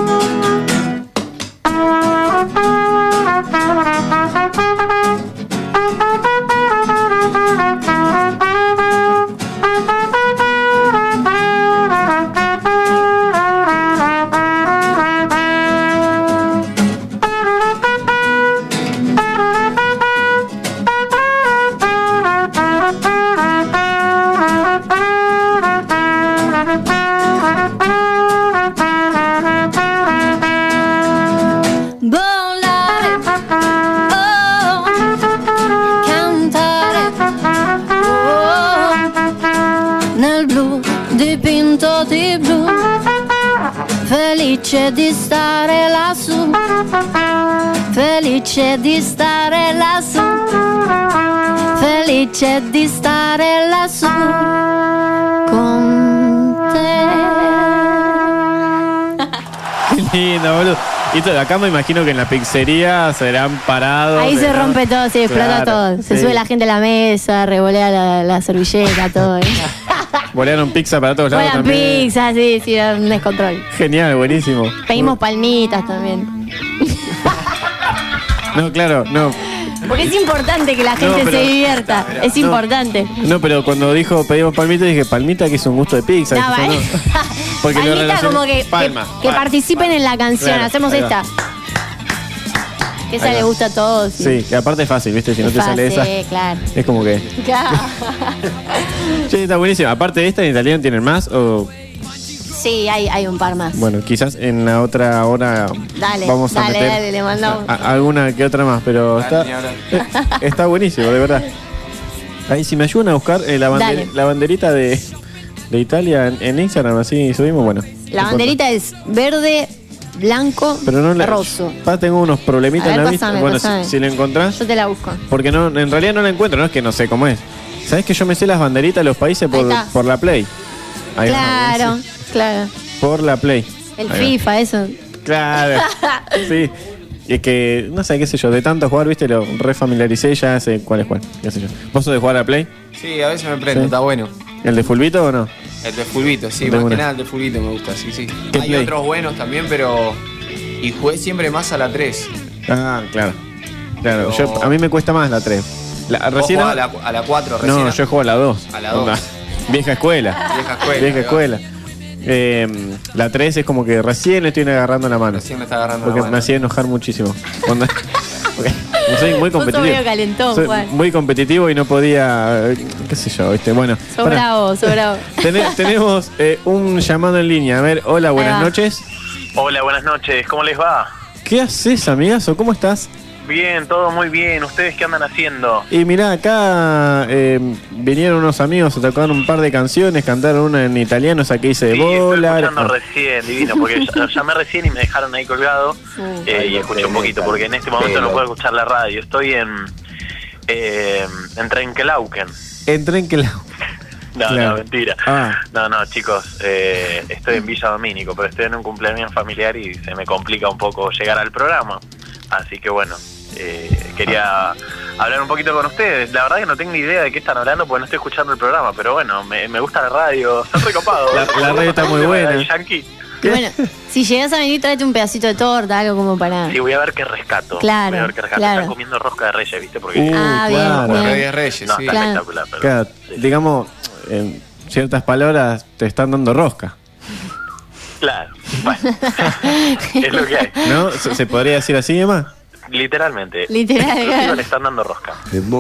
Volare, oh, cantare, oh, nel blu dipinto di blu, felice di stare lassù, felice di stare lassù, felice di stare lassù con te. Qué lindo, boludo. Y todo, acá me imagino que en la pizzería serán parados. Ahí se ¿no? rompe todo, se explota Claro, todo. Se sí. sube la gente a la mesa, revolea la, la servilleta, todo. ¿eh? Volaron pizza para todos lados Buena también. pizza, sí, sí, era un descontrol. Genial, buenísimo. Pedimos palmitas también. No, claro, no. Porque es importante que la gente No, pero- se divierta. Es No. importante. No, pero cuando dijo pedimos palmita, dije palmita que es un gusto de pizza. No, Dije, vale. no. Porque lo Palmita relacioné- como que, Palma, que, que palma. participen en la canción. Claro, Hacemos ahí va. esta. Que esa Ahí le va. gusta a todos. Sí, que aparte es fácil, ¿viste? Si no Es te sale fácil, esa, claro. es como que... Claro. Che, está buenísimo. Aparte de esta, ¿en italiano tienen más? O, Sí, hay, hay un par más. bueno, quizás en la otra hora Dale, vamos a dale, meter dale, le mandamos. a- alguna que otra más, pero Dale, está, ni hablar. eh, está buenísimo, de verdad. Ahí, si me ayudan a buscar eh, la, bander- Dale. la banderita de, de Italia en, en Instagram, así subimos, bueno. La banderita es verde, blanco, Pero no la, roso. Pa, tengo unos problemitas A ver, en la vista. pasame, Bueno, pasame. si, si la encontrás, Yo te la busco. porque no, en realidad no la encuentro, no es que no sé cómo es. ¿Sabés que yo me sé las banderitas de los países por, Ahí está. por la Play? Ahí va, Claro, buenísimo. claro. Por la Play. El Ahí va. FIFA, eso. Claro. Sí. Y es que, no sé, qué sé yo, de tanto jugar, viste, lo refamiliaricé y ya sé cuál es cuál. Qué sé yo. ¿Vos sos de jugar a Play? Sí, a veces me prendo, Sí. está bueno. ¿El de Fulvito o no? El de Fulvito, sí, Tengo más que una. nada el de Fulvito me gusta, sí, sí. ¿Qué Hay Play? otros buenos también, pero. Y jugué siempre más a la tres. Ah, claro. Claro, Pero- yo, a mí me cuesta más la tres. La, Vos recién. jugás a la, a la cuatro recién. No, yo juego a la dos. A la dos. Onda, Vieja escuela. Vieja escuela. Vieja ahí va. escuela. Eh, la tres es como que recién le estoy agarrando la mano. Recién me está agarrando Porque la me mano. hacía enojar muchísimo. Onda- porque no soy muy Vos sos competitivo. medio calentón, Soy Juan. muy competitivo y no podía, eh, qué sé yo, ¿viste? Bueno, Sos pará. bravo, sos bravo. Tene- tenemos eh, un llamado en línea. A ver, hola, buenas Ahí va. noches. Hola, buenas noches, ¿cómo les va? ¿Qué haces, amigazo? ¿Cómo estás? Bien, todo muy bien. ¿Ustedes qué andan haciendo? Y mirá, acá eh, vinieron unos amigos a tocar un par de canciones, cantaron una en italiano, esa que hice de Sí, estoy bola. escuchando recién, divino, porque ya- llamé recién y me dejaron ahí colgado eh, y escuché un poquito, porque en este momento no puedo escuchar la radio. Estoy en eh, en Trenkelauken. Entré en que la... No, Claro. no, mentira. Ah. No, no, chicos, eh, estoy en Villa Domínico, pero estoy en un cumpleaños familiar y se me complica un poco llegar al programa. Así que bueno, eh, quería hablar un poquito con ustedes. La verdad que no tengo ni idea de qué están hablando porque no estoy escuchando el programa, pero bueno, me, me gusta la radio, son recopados. La, la radio está muy buena. Yankee. Y bueno, si llegas a venir, tráete un pedacito de torta, algo como para... Sí, voy a ver qué rescato. Claro, voy a ver qué rescato. claro. Están comiendo rosca de Reyes, ¿viste? Porque Uh, Ah, bien, claro. bien. Reyes Reyes, no, sí. está Claro. espectacular. Pero, Claro, sí. digamos, en ciertas palabras te están dando rosca, Claro, bueno, es lo que hay. ¿no? ¿Se, se podría decir así, Emma? Literalmente. Literal, Los claro. chicos le están dando rosca.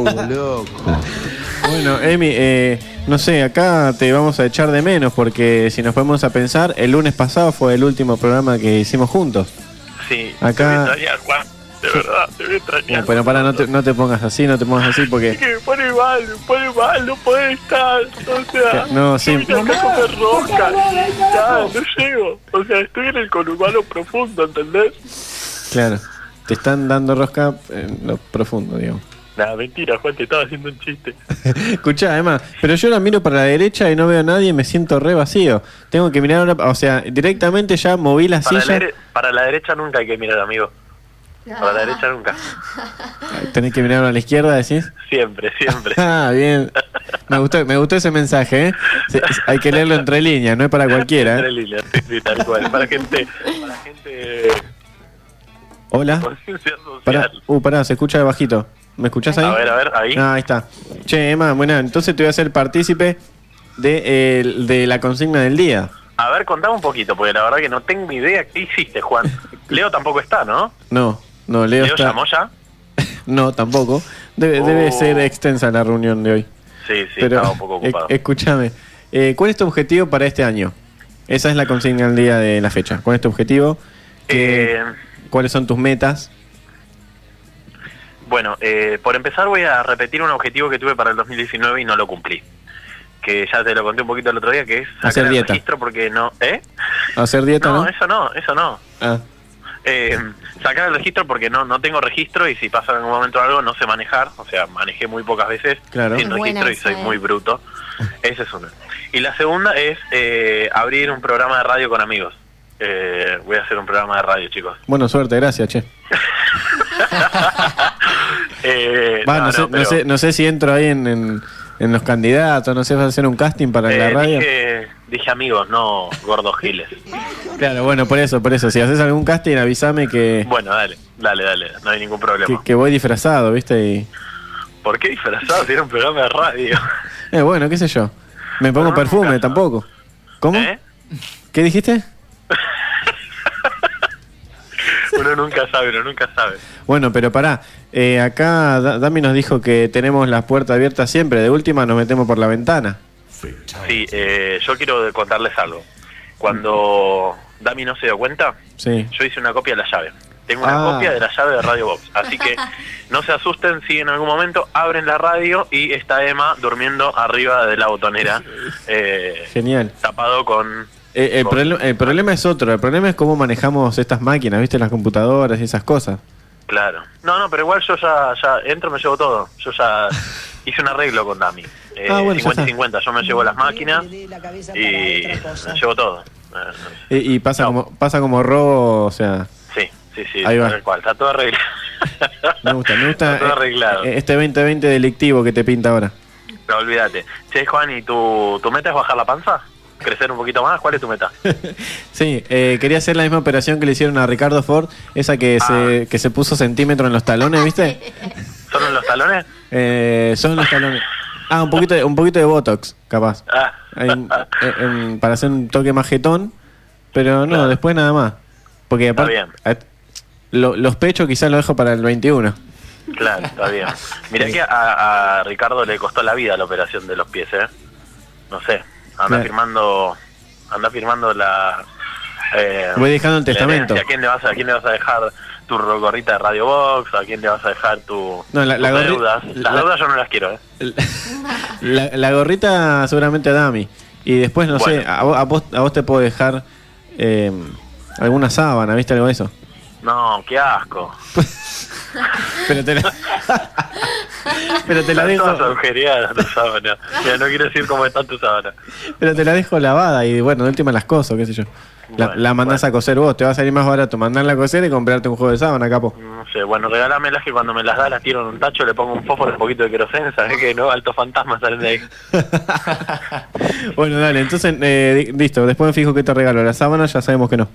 Bueno, Emi, eh, no sé, acá te vamos a echar de menos porque si nos ponemos a pensar, el lunes pasado fue el último programa que hicimos juntos. Sí, Acá- te voy a extrañar, Juan. De verdad, te voy a extrañar. Bueno, pero para, no te, no te pongas así, no te pongas así Es porque... que me pone mal, me pone mal, no puede estar. O sea, No, sí. yo vine acá a comer rosca. Ya, no llego. O sea, estoy en el conurbano profundo, ¿entendés? Claro, te están dando rosca en lo profundo, digamos. Nada, mentira, Juan, te estaba haciendo un chiste. Escuchá, Emma, pero yo la miro para la derecha y no veo a nadie y me siento re vacío. Tengo que mirar ahora, o sea, directamente ya moví la Para la, silla. dere- para la derecha nunca hay que mirar, amigo. Para la derecha nunca. Tenés que mirar a la izquierda, decís. Siempre, siempre. Ah, bien. Me gustó, me gustó ese mensaje, ¿eh? Se- hay que leerlo entre líneas, no es para cualquiera, Entre ¿eh? líneas, sí, sí, tal cual. Para gente, para gente Hola. conciencia Pará, social. uh, pará, se escucha de bajito. ¿Me escuchás ahí? A ver, a ver, ahí. Ah, ahí está. Che, Emma, bueno, entonces te voy a hacer partícipe de, eh, de la consigna del día. A ver, contame un poquito, porque la verdad que no tengo ni idea qué hiciste, Juan. Leo tampoco está, ¿no? No, no, Leo, Leo está... llamó ya. No, tampoco. Debe, Oh. debe ser extensa la reunión de hoy. Sí, sí, Pero, estaba un poco ocupado. e- escúchame, eh, ¿cuál es tu objetivo para este año? Esa es la consigna del día de la fecha. ¿Cuál es tu objetivo? ¿Qué- Eh, ¿Cuáles son tus metas? Bueno, eh, por empezar voy a repetir un objetivo que tuve para el dos mil diecinueve y no lo cumplí. Que ya te lo conté un poquito el otro día, que es sacar Hacer el dieta. registro porque no... ¿Eh? ¿Hacer dieta, No, no? eso no, eso no. Ah, Eh, sacar el registro porque no no tengo registro y si pasa en algún momento algo no sé manejar. O sea, manejé muy pocas veces Claro. sin Buena registro y esa, soy eh. muy bruto. Esa es una. Y la segunda es eh, abrir un programa de radio con amigos. Eh, voy a hacer un programa de radio, chicos. bueno, suerte, gracias, che. Eh, Va, no, no, sé, no, no, pero, sé, no sé si entro ahí en, en, en los candidatos, no sé, vas a hacer un casting para la eh, radio. dije, dije amigos, no gordos giles. Claro, bueno, por eso, por eso. Si haces algún casting, avísame que, Bueno, dale, dale, dale, no hay ningún problema. que, que voy disfrazado, ¿viste? Y, ¿Por qué disfrazado si era un programa de radio? eh, bueno, qué sé yo. Me pongo Bueno, perfume, nunca. tampoco. ¿Cómo? ¿Eh? ¿Qué dijiste? Uno nunca sabe, uno nunca sabe. Bueno, pero pará, eh, acá Da- Dami nos dijo que tenemos las puertas abiertas siempre, de última nos metemos por la ventana. Sí, eh, yo quiero contarles algo. Cuando Dami no se dio cuenta, Sí. yo hice una copia de la llave. Tengo una Ah. copia de la llave de Radio Box. Así que no se asusten si en algún momento abren la radio y está Emma durmiendo arriba de la botonera, eh, Genial. tapado con... Eh, el, con- proble- el problema es otro, el problema es cómo manejamos estas máquinas, ¿viste? Las computadoras y esas cosas. Claro. No, no, pero igual yo ya, ya entro, me llevo todo. Yo ya hice un arreglo con Dami. Eh, Ah, bueno, ya cincuenta y está. cincuenta, yo me llevo las máquinas y me llevo todo. Eh, Y, y pasa No. como pasa como robo, o sea, Sí, sí, sí, Ahí va. tal cual, está todo arreglado. me gusta, me gusta Está todo eh, arreglado. eh, este veinte veinte delictivo que te pinta ahora. No, olvídate. Che, Juan, ¿y tu, tu meta es bajar la panza? ¿Crecer un poquito más? ¿Cuál es tu meta? Sí, eh, quería hacer la misma operación que le hicieron a Ricardo Ford, esa que, Ah. se, que se puso centímetro en los talones, ¿viste? ¿Solo en los talones? Eh, son los talones. Ah, un poquito, de, un poquito de Botox, capaz. Ah. Hay un- eh, em, para hacer un toque más jetón, pero no, Claro. después nada más. Porque Está aparte, bien. a- lo- los pechos quizás los dejo para el veintiuno. Claro, está bien. Mirá que a, a Ricardo le costó la vida la operación de los pies, ¿eh? No sé, anda Claro. firmando anda firmando la... Eh, Voy dejando el la testamento. herencia. ¿A quién le vas a, a quién le vas a dejar tu gorrita de Radio Box? ¿A quién le vas a dejar tu, No, la- tus la gorri- deudas? Las la- deudas yo no las quiero, ¿eh? La, la gorrita seguramente a Dami. Y después, no sé, Bueno. a vos, a, vos, a vos te puedo dejar eh, alguna sábana, ¿viste? Algo de eso. No, qué asco. Pero te la, pero te la dejo. Todas agujereadas tu sábana. Mira, no quiero decir cómo está tu sábana. Pero te la dejo lavada y bueno, de última las coso, qué sé yo. La, Bueno, la mandás bueno. a coser vos, te va a salir más barato mandarla a coser y comprarte un juego de sábana, capo. No sé, bueno, regálamelas que cuando me las da las tiro en un tacho, le pongo un fósforo, un poquito de queroseno, sabés que no, altos fantasmas salen de ahí. Bueno, dale, entonces, eh, listo, después me fijo que te regalo. La sábana ya sabemos que no.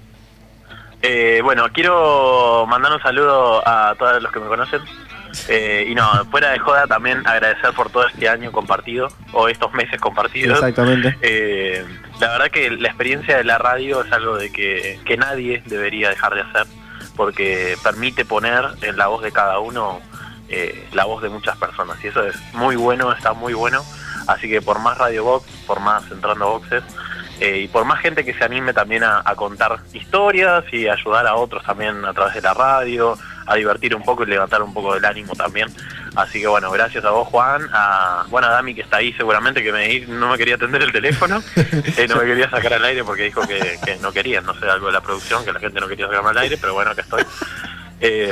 Eh, bueno, quiero mandar un saludo a todos los que me conocen. Eh, y no, fuera de joda, también agradecer por todo este año compartido, o estos meses compartidos. Exactamente. Eh, la verdad que la experiencia de la radio es algo de que, que nadie debería dejar de hacer, porque permite poner en la voz de cada uno eh, la voz de muchas personas. Y eso es muy bueno, está muy bueno. Así que por más Radio Box, por más Entrando Boxes, eh, y por más gente que se anime también a, a contar historias y ayudar a otros también a través de la radio, a divertir un poco y levantar un poco del ánimo también. Así que bueno, gracias a vos, Juan, a bueno, a Dami, que está ahí seguramente, que me, no me quería atender el teléfono, eh, no me quería sacar al aire porque dijo que, que no querían, no sé, algo de la producción, que la gente no quería sacarme al aire, pero bueno, acá estoy. Eh,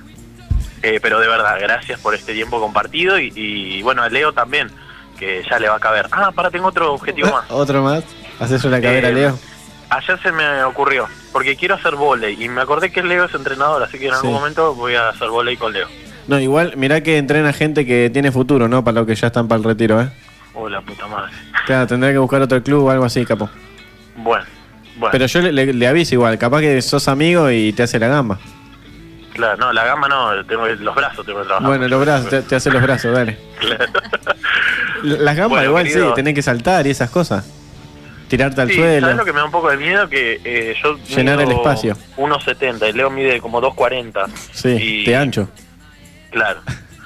eh, pero de verdad, gracias por este tiempo compartido y, y bueno, a Leo también, que ya le va a caber. Ah, para, tengo otro objetivo más. ¿Otro más? ¿Haces una cadera, Eh, Leo? Ayer se me ocurrió, porque quiero hacer vóley y me acordé que Leo es entrenador, así que en algún Sí. momento voy a hacer vóley con Leo. No, igual, mirá que entrena gente que tiene futuro, ¿no? Para los que ya están para el retiro, ¿eh? Oh, la puta madre. Claro, tendrá que buscar otro club o algo así, capo. Bueno, bueno. Pero yo le, le- le aviso igual, capaz que sos amigo y te hace la gamba. Claro, no, la gamba no, tengo los brazos, tengo que trabajar. Bueno, los brazos, te, te hace los brazos, dale. Claro. Las gambas Bueno, igual querido. sí, tenés que saltar y esas cosas. Tirarte al Sí, suelo. ¿sabes lo que me da un poco de miedo? Que eh, yo Llenar el espacio. uno setenta y Leo mide como dos cuarenta. Sí, y, te ancho. Claro.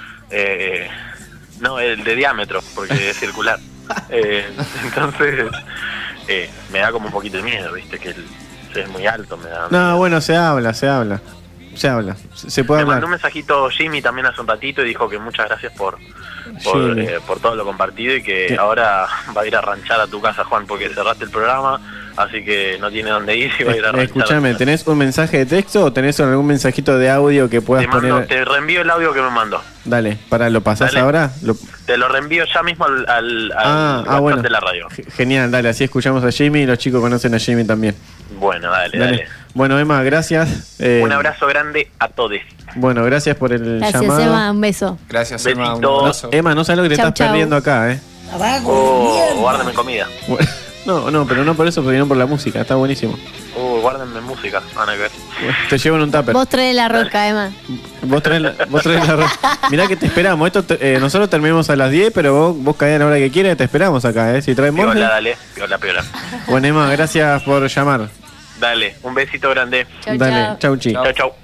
Eh, no, el de diámetro, porque es circular. Eh, entonces, eh, me da como un poquito de miedo, ¿viste? Que el, es muy alto, me da. No, bueno, se habla, se habla. Se habla, se, se puede Me mandó hablar. un mensajito Jimmy también hace un ratito y dijo que muchas gracias por por, Jimmy. eh, por todo lo compartido y que ¿Qué? ahora va a ir a ranchar a tu casa, Juan, porque cerraste el programa, así que no tiene dónde ir y va a ir a Eh, ranchar. Escúchame, ¿tenés un mensaje de texto o tenés algún mensajito de audio que puedas Te, mando, poner? te reenvío el audio que me mandó. Dale, para, ¿lo pasás Dale. ahora? Lo- Te lo reenvío ya mismo al, al, al Ah, WhatsApp ah, bueno. de la radio. G- Genial, dale, así escuchamos a Jimmy y los chicos conocen a Jimmy también. Bueno, dale, Dale. dale. Bueno, Emma, gracias. Eh, Un abrazo grande a todos. Bueno, gracias por el Gracias, llamado. Emma, un beso. Gracias, Emma. Un Besito. abrazo. Emma, no sabes lo que te Chau, estás chau. perdiendo acá, ¿eh? Oh, guárdenme comida. Bueno, No, no, pero no por eso, sino por la música, está buenísimo. Uh, guárdenme música, van a ver. Te llevo en un tupper. Vos traes la rosca, Emma. Vos traes la, vos traes la ro- Mirá que te esperamos. Esto te- eh, nosotros terminamos a las diez, pero vos, vos caes a la hora que quieras, te esperamos acá, ¿eh? Si traes morfe. Piola, dale, piola, piola. Bueno, Emma, gracias por llamar. Dale, un besito grande. Chau, Dale, chau. chau, chi. Chau, chau.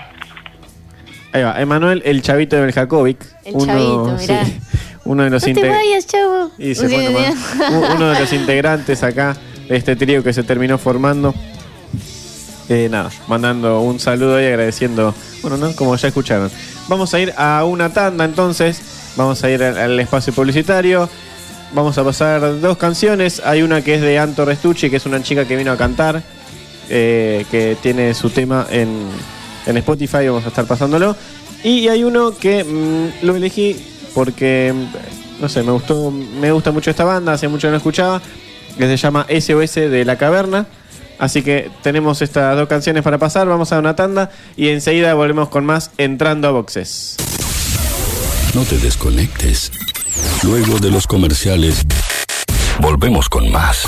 Ahí va, Emanuel, el chavito de Beljakovic. El chavito, mirá. sí, uno de los No te inte- vayas, chavo. Y se Sí, fue sí. nomás. U- Uno de los integrantes acá de este trío que se terminó formando. Eh, nada, mandando un saludo y agradeciendo, bueno, ¿no? Como ya escucharon. Vamos a ir a una tanda entonces. Vamos a ir al, al espacio publicitario. Vamos a pasar dos canciones. Hay una que es de Anto Restucci, que es una chica que vino a cantar, eh, que tiene su tema en, en Spotify. Vamos a estar pasándolo. Y hay uno que mm, lo elegí porque, mm, no sé, me gustó, me gusta mucho esta banda. Hace mucho que no escuchaba. Que se llama S O S de La Caverna. Así que tenemos estas dos canciones para pasar. Vamos a una tanda y enseguida volvemos con más Entrando a Boxes. No te desconectes. Luego de los comerciales, volvemos con más.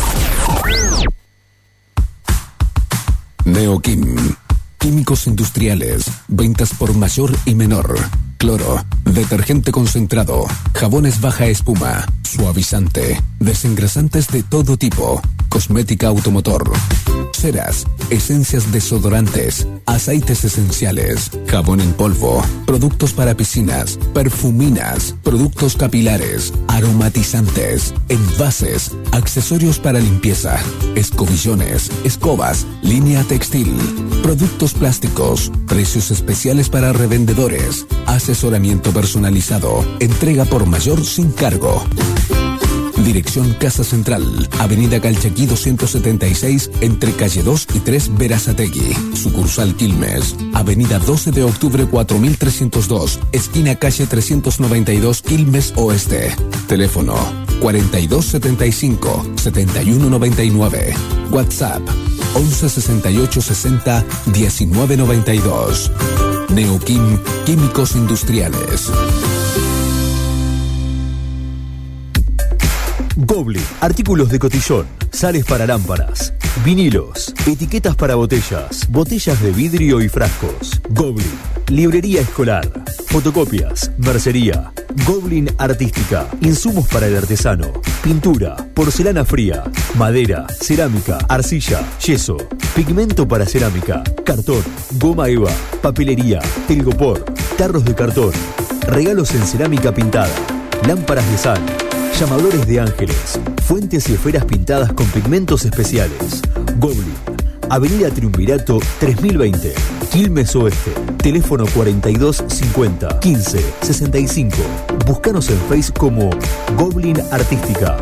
Neoquim. Químicos industriales. Ventas por mayor y menor. Cloro. Detergente concentrado. Jabones baja espuma. Suavizante. Desengrasantes de todo tipo. Cosmética automotor. Ceras. Esencias desodorantes. Aceites esenciales. Jabón en polvo. Productos para piscinas. Perfuminas. Productos capilares. Aromatizantes. Envases. Accesorios para limpieza. Escobillones. Escobas. Línea textil. Productos plásticos. Precios especiales para revendedores. Asesoramiento personalizado. Entrega por mayor sin cargo. Dirección Casa Central, Avenida Calchaquí doscientos setenta y seis, entre calle dos y tres Berazategui. Sucursal Quilmes, Avenida doce de octubre cuatro mil trescientos dos, esquina calle trescientos noventa y dos, Quilmes Oeste. Teléfono cuarenta y dos setenta y cinco, setenta y uno noventa y nueve. WhatsApp once sesenta y ocho sesenta, diecinueve noventa y dos. Neoquim, Químicos Industriales. Goblin, artículos de cotillón, sales para lámparas, vinilos, etiquetas para botellas, botellas de vidrio y frascos. Goblin, librería escolar, fotocopias, mercería. Goblin Artística, insumos para el artesano, pintura, porcelana fría, madera, cerámica, arcilla, yeso, pigmento para cerámica, cartón, goma eva, papelería, telgopor, tarros de cartón, regalos en cerámica pintada, lámparas de sal, llamadores de ángeles, fuentes y esferas pintadas con pigmentos especiales. Goblin, Avenida Triunvirato tres mil veinte, Quilmes Oeste. Teléfono cuarenta y dos cincuenta, quince sesenta y cinco. Búscanos en Facebook como Goblin Artística.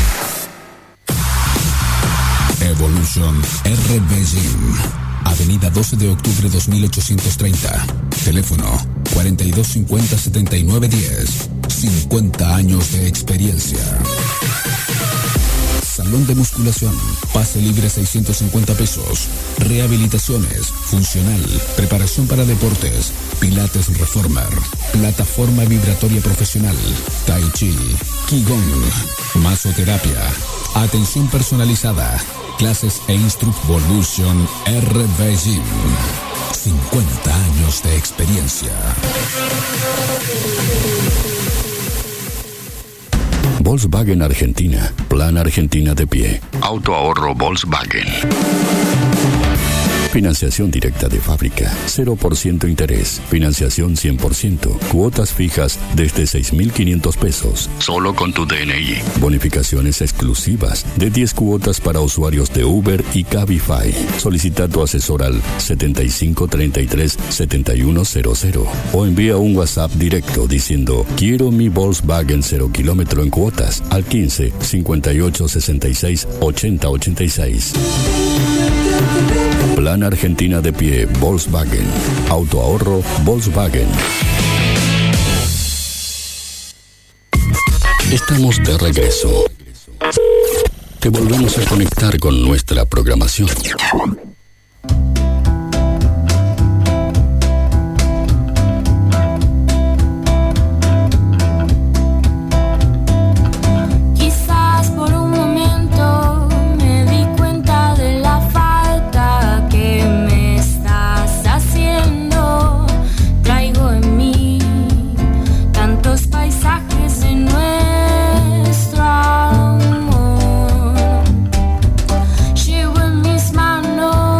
Evolution R B Gym, Avenida doce de octubre dos mil ochocientos treinta. Teléfono cuarenta y dos cincuenta, setenta y nueve diez. cincuenta años de experiencia. Salón de musculación, pase libre seiscientos cincuenta pesos. Rehabilitaciones, funcional, preparación para deportes, pilates reformer, plataforma vibratoria profesional, tai chi, qigong, masoterapia, atención personalizada, clases e Instructvolution R B Gym. cincuenta años de experiencia. Volkswagen Argentina, Plan Argentina de pie. Autoahorro Volkswagen. Financiación directa de fábrica, cero por ciento interés. Financiación cien por ciento. Cuotas fijas desde seis mil quinientos pesos. Solo con tu D N I. Bonificaciones exclusivas de diez cuotas para usuarios de Uber y Cabify. Solicita tu asesor al setenta y cinco treinta y tres setenta y uno cero cero o envía un WhatsApp directo diciendo quiero mi Volkswagen cero kilómetro en cuotas al quince cincuenta y ocho sesenta y seis ochenta ochenta y seis. Plan Argentina de pie, Volkswagen. Autoahorro, Volkswagen. Estamos de regreso. Te volvemos a conectar con nuestra programación. Llevo en mis manos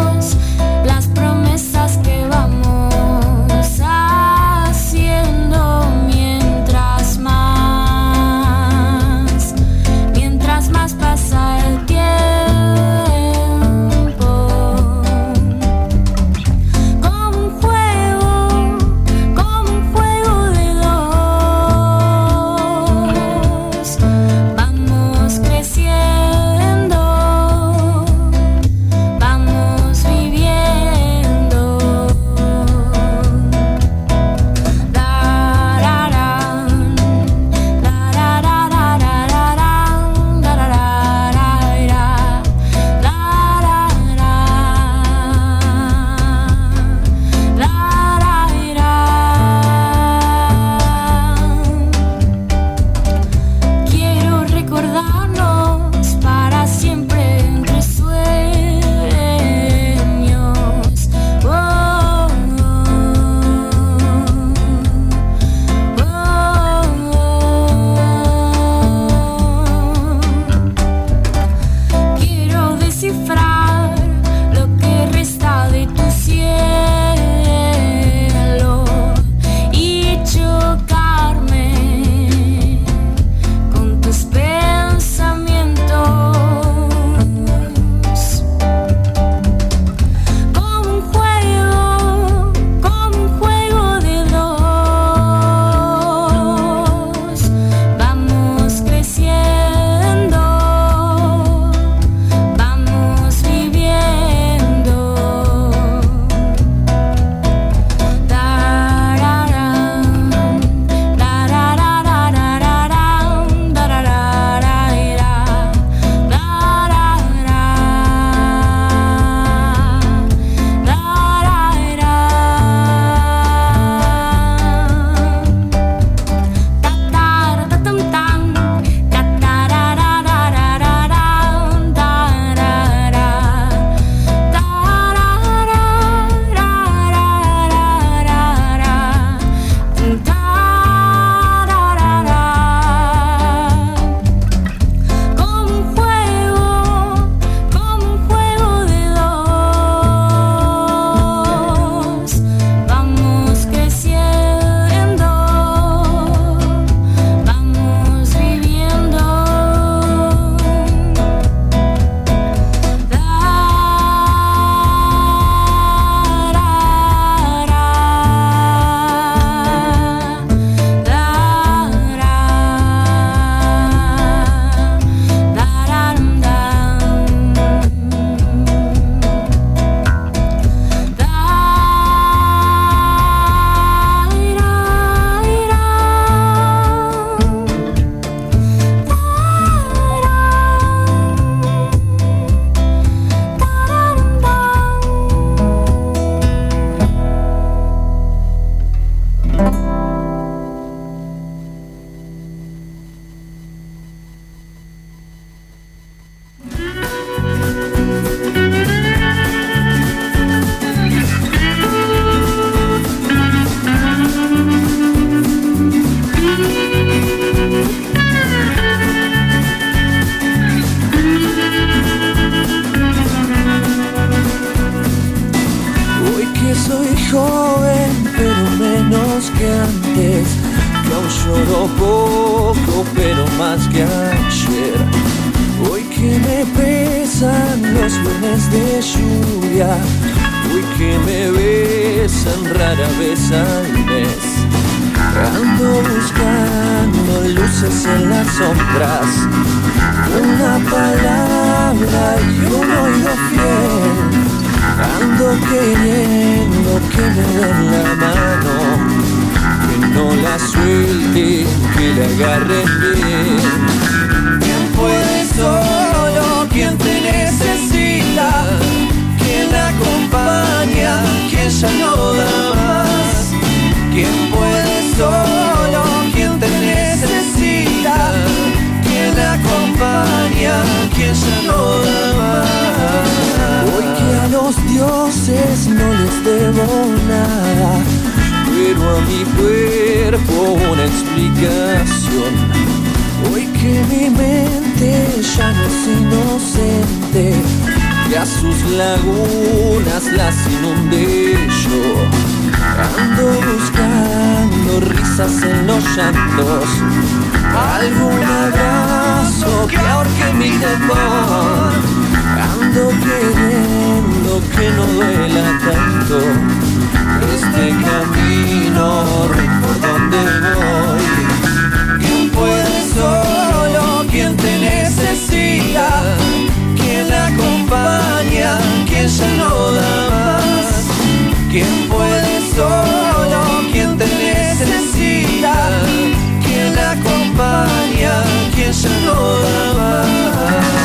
pesan los lunes de lluvia, hoy que me besan rara vez al mes. Ando buscando luces en las sombras, una palabra y un oído fiel. Ando queriendo que me den la mano, que no la suelte, que la agarren bien. ¿Quién puede solo? ¿Quién te necesita? ¿Quién acompaña? ¿Quién ya no da más? ¿Quién puede solo? ¿Quién te necesita? ¿Quién acompaña? ¿Quién ya no da más? Hoy que a los dioses no les debo nada, pero a mi cuerpo una explicación. Hoy que mi mente ya no es inocente, que a sus lagunas las inundé yo. Ando buscando risas en los llantos, algún abrazo que ahorque mi temor. Ando queriendo que no duela tanto este camino por donde voy. ¿Quién puede solo? ¿Quién te necesita? ¿Quién acompaña? ¿Quién ya no da más? ¿Quién puede solo? ¿Quién te necesita? ¿Quién acompaña? ¿Quién ya no da más?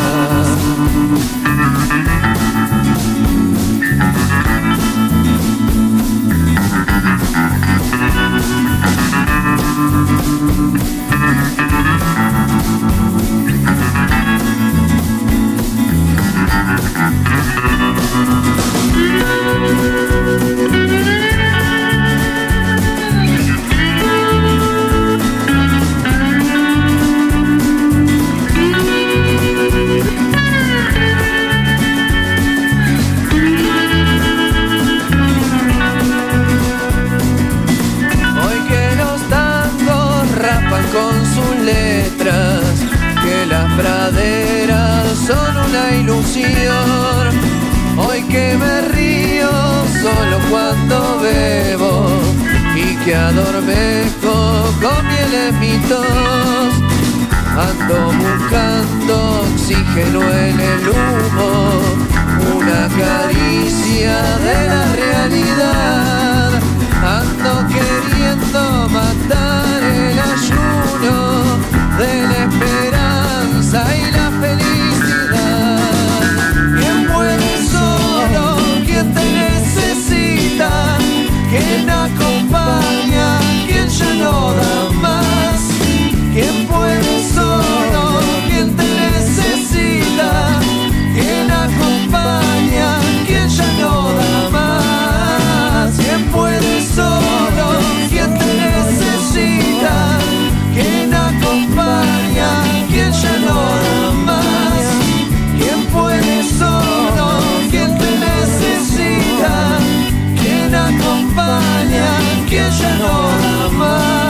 Son una ilusión. Hoy que me río solo cuando bebo y que adormezco con miel en mi tos. Ando buscando oxígeno en el humo, una caricia de la realidad. Ando queriendo matar el ayuno de la esperanza y la felicidad. ¿Quién puede solo? ¿Quién te necesita? ¿Quién acompaña? ¿Quién ya no da más? ¿Quién puede solo? ¿Quién te necesita? ¿Quién acompaña? ¿Quién ya no da más? ¿Quién puede solo? ¿Quién te necesita? ¿Quién acompaña? ¿Quién ya no da más? ¿Quién puede solo? ¿Quién te necesita? ¿Quién acompaña? ¿Quién ya no da más?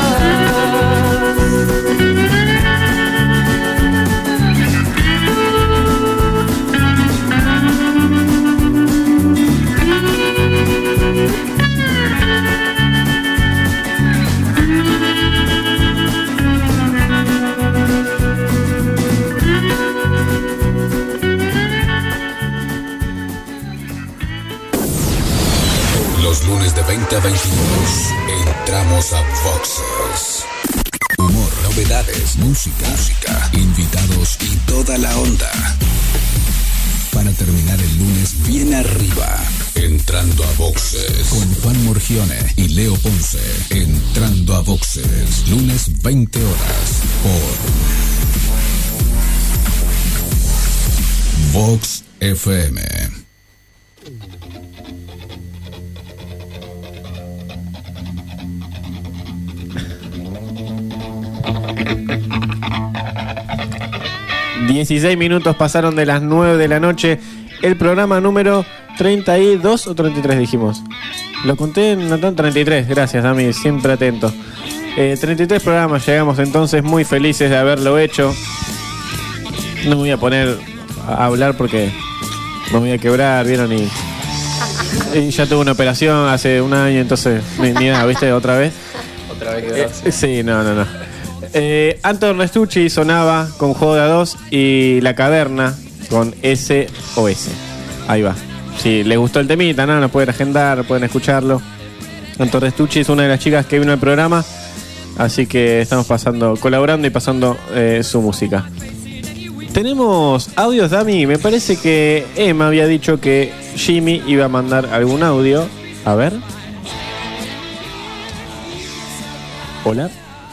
Los lunes de veinte a veintidós entramos a Voxes. Humor, novedades, música, música, invitados y toda la onda. Para terminar el lunes bien arriba. Entrando a Voxes con Juan Morgione y Leo Ponce. Entrando a Voxes, lunes veinte horas por Vox F M. dieciséis minutos pasaron de las nueve de la noche. El programa número treinta y dos o treinta y tres dijimos. Lo conté en Natán, treinta y tres. Gracias, Dami, siempre atento. Eh, treinta y tres programas llegamos entonces, muy felices de haberlo hecho. No me voy a poner a hablar porque me voy a quebrar, ¿vieron? Y, y ya tuve una operación hace un año, entonces ni, ni nada, ¿viste? Otra vez. Otra vez quedarse. Eh, sí, no, no, no. Eh, Anton Restucci sonaba con Juego de a dos y La Caverna con S O S. Ahí va. Si les gustó el temita, ¿no? Lo pueden agendar, pueden escucharlo. Anton Restucci es una de las chicas que vino al programa, así que estamos pasando, colaborando y pasando eh, su música. Tenemos audios, Dami. Me parece que Emma había dicho que Jimmy iba a mandar algún audio. A ver. Hola.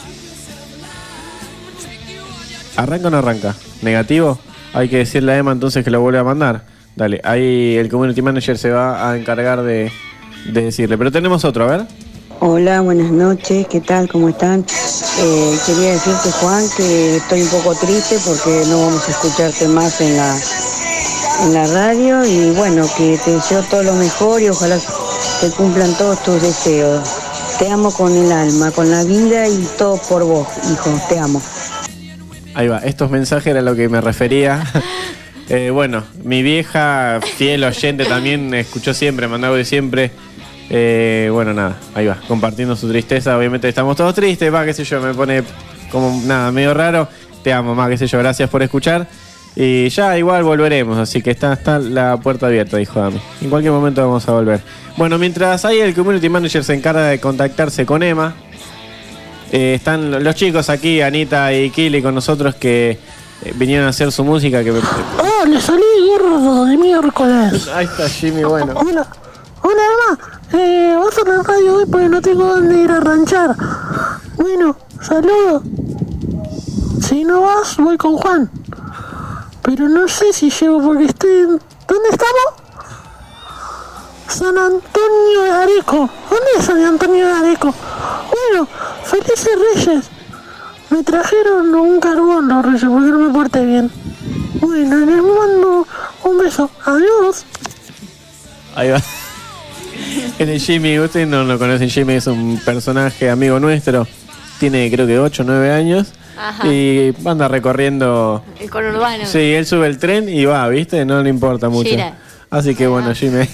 ¿Arranca o no arranca? ¿Negativo? Hay que decirle a Emma entonces que lo vuelve a mandar. Dale, ahí el community manager se va a encargar de, de decirle. Pero tenemos otro, a ver. Hola, buenas noches, ¿qué tal? ¿Cómo están? Eh, quería decirte, Juan, que estoy un poco triste porque no vamos a escucharte más en la, en la radio y bueno, que te deseo todo lo mejor y ojalá te cumplan todos tus deseos. Te amo con el alma, con la vida y todo por vos, hijo, te amo. Ahí va, estos mensajes eran a lo que me refería. eh, bueno, mi vieja, fiel oyente, también escuchó siempre, mandaba de siempre. Eh, bueno, nada, ahí va, compartiendo su tristeza. Obviamente estamos todos tristes, va, qué sé yo, me pone como nada, medio raro. Te amo, más, qué sé yo, gracias por escuchar. Y ya igual volveremos, así que está, está la puerta abierta, dijo Dami. En cualquier momento vamos a volver. Bueno, mientras ahí el community manager se encarga de contactarse con Emma, eh, están los chicos aquí, Anita y Kili, con nosotros que eh, vinieron a hacer su música. Que... ¡Oh, le salí gordo de miércoles! Ahí está Jimmy, bueno. Hola, hola Emma, eh, vas a la radio hoy porque no tengo dónde ir a ranchar. Bueno, saludo. Si no vas, voy con Juan. Pero no sé si llego porque estoy... en... ¿Dónde estamos? San Antonio de Areco. ¿Dónde es San Antonio de Areco? Bueno, felices Reyes. Me trajeron un carbón los Reyes porque no me porté bien. Bueno, les mando un beso. Adiós. Ahí va. En el Jimmy, ustedes no lo conocen, Jimmy es un personaje amigo nuestro. Tiene creo que ocho o nueve años. Ajá. Y anda recorriendo el conurbano. Sí, él sube el tren y va, ¿viste? No le importa mucho. Gira. Así que bueno, Jimmy.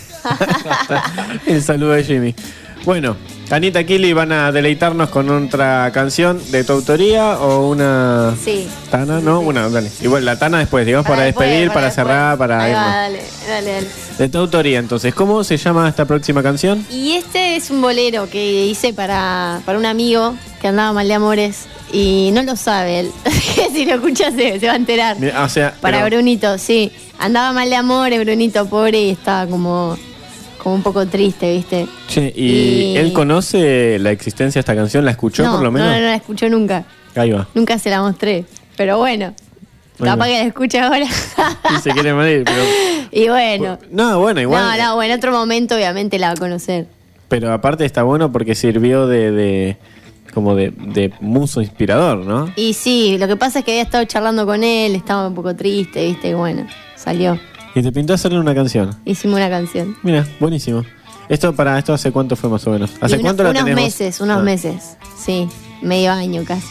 El saludo de Jimmy. Bueno, Anita, Kili van a deleitarnos con otra canción de tu autoría o una... Sí. Tana, ¿no? Bueno, dale. Igual la Tana después, digamos, para, para después, despedir, para, para cerrar, para... Ahí va, dale, dale, dale. De tu autoría, entonces. ¿Cómo se llama esta próxima canción? Y este es un bolero que hice para, para un amigo que andaba mal de amores y no lo sabe él. Si lo escucha se, se va a enterar. O sea, para pero... Brunito, sí. Andaba mal de amores, Brunito, pobre, y estaba como... como un poco triste, ¿viste? Che, ¿y, y él conoce la existencia de esta canción? ¿La escuchó no, por lo menos? No, no, no la escuchó nunca. Ahí va. Nunca se la mostré. Pero bueno, bueno. Capaz que la escucha ahora. Y se quiere morir, pero... Y bueno. No, bueno, igual... No, no, bueno, en otro momento obviamente la va a conocer. Pero aparte está bueno porque sirvió de... de como de, de muso inspirador, ¿no? Y sí, lo que pasa es que había estado charlando con él, estaba un poco triste, ¿viste? Y bueno, salió. Y te pintó hacerle una canción. Hicimos una canción. Mira, buenísimo. Esto para esto hace cuánto fue más o menos. ¿Hace uno, cuánto la unos tenemos? meses, unos ah. meses. Sí, medio año casi.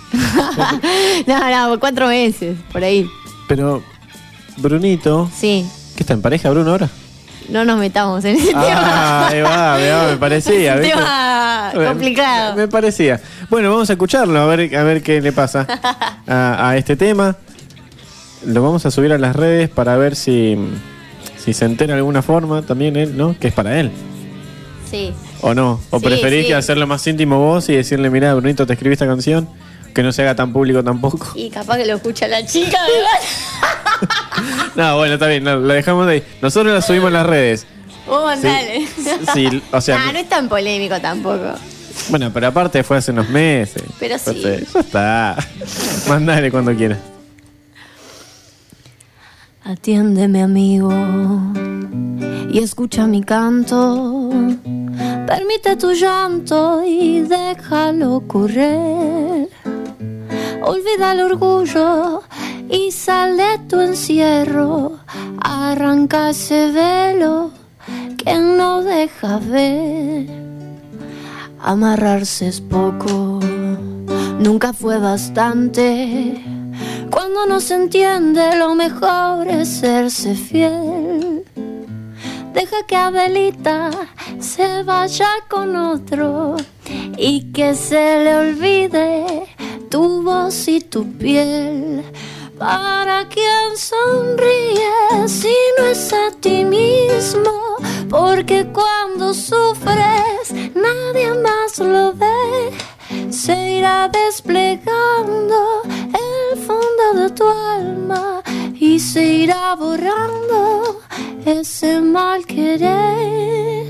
no, no, cuatro meses, por ahí. Pero, Brunito. Sí. ¿Qué está en pareja, Bruno, ahora? No nos metamos en ese ah, tema. Ah, ahí va, ahí va, me parecía. Es un tema complicado. Me, me parecía. Bueno, vamos a escucharlo, a ver, a ver qué le pasa a, a este tema. Lo vamos a subir a las redes para ver si, si se entera de alguna forma también él, ¿no? Que es para él. Sí. ¿O no? ¿O sí, preferís sí. que hacerlo más íntimo vos y decirle, mirá, Brunito, te escribí esta canción? Que no se haga tan público tampoco. Y capaz que lo escucha la chica, ¿verdad? No, bueno, está bien, no, lo dejamos de ahí. Nosotros la subimos en las redes. Vos mandale. Sí, sí, o sea... Nah, no es tan polémico tampoco. Bueno, pero aparte fue hace unos meses. Pero sí. Entonces, ya está. Mandale cuando quieras. Atiéndeme, amigo, y escucha mi canto. Permite tu llanto y déjalo correr. Olvida el orgullo y sal de tu encierro. Arranca ese velo que no deja ver. Amarrarse es poco, nunca fue bastante. Cuando no se entiende, lo mejor es serse fiel. Deja que Adelita se vaya con otro y que se le olvide tu voz y tu piel. ¿Para quién sonríes si no es a ti mismo? Porque cuando sufres nadie más lo ve. Se irá desplegando el fondo de tu alma y se irá borrando ese mal querer.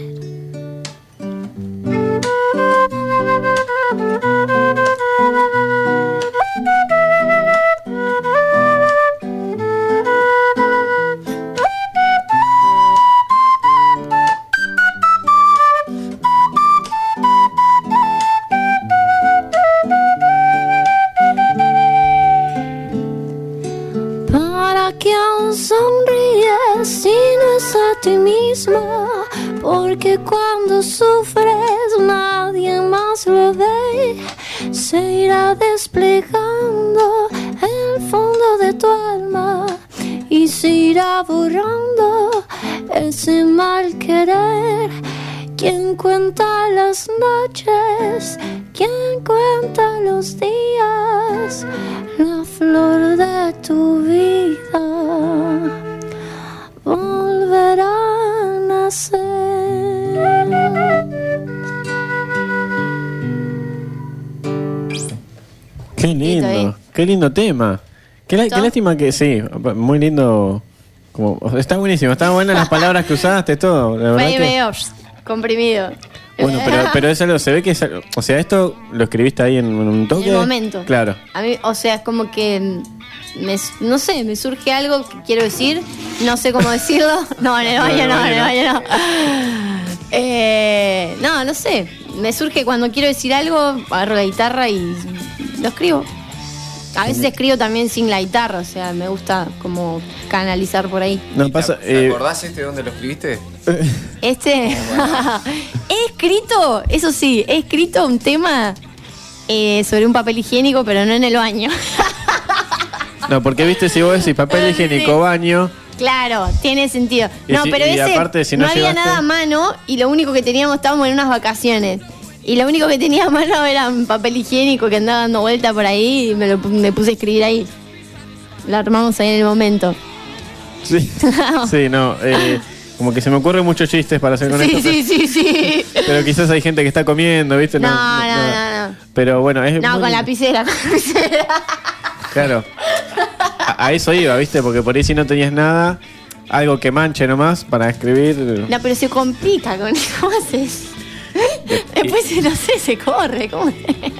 ¿Para quién sonríes si no es a ti mismo? Porque cuando sufres nadie más lo ve. Se irá desplegando el fondo de tu alma y se irá borrando ese mal querer. ¿Quién cuenta las noches? ¿Quién cuenta los días? La flor de tu vida volverá a nacer. Qué lindo, qué lindo tema. Qué, la, qué lástima que sí, muy lindo. Como, está buenísimo, están buenas las palabras que usaste, todo. La verdad que... medio comprimido. Bueno, pero, pero es algo, se ve que es algo, o sea, esto lo escribiste ahí en, en un toque. En el momento. Claro. A mí, o sea, es como que me, no sé, me surge algo que quiero decir, no sé cómo decirlo. No, en el baño no, en el baño no. Eh, no, no sé. Me surge cuando quiero decir algo, agarro la guitarra y lo escribo. A veces escribo también sin la guitarra, o sea, me gusta como canalizar por ahí. No pasa. ¿Te Eh, acordás este dónde lo escribiste? Este, he escrito, eso sí, he escrito un tema eh, sobre un papel higiénico, pero no en el baño. no, porque viste, si vos decís papel higiénico, baño. Claro, tiene sentido. Y No, si- pero y ese aparte, si no no había llevaste- nada a mano y lo único que teníamos, estábamos en unas vacaciones. Y lo único que tenía a mano era un papel higiénico que andaba dando vuelta por ahí y me, lo, me puse a escribir ahí. Lo armamos ahí en el momento. Sí, sí, no. Eh, como que se me ocurren muchos chistes para hacer con Sí, esto. sí, sí, sí. Pero, pero quizás hay gente que está comiendo, ¿viste? No, no, no, no. Pero bueno, es. No, muy- con lapicera, con lapicera. Claro. A, a eso iba, ¿viste? Porque por ahí si no tenías nada, algo que manche nomás para escribir. No, pero se complica con ¿cómo haces? Después, no sé, se corre. ¿Cómo?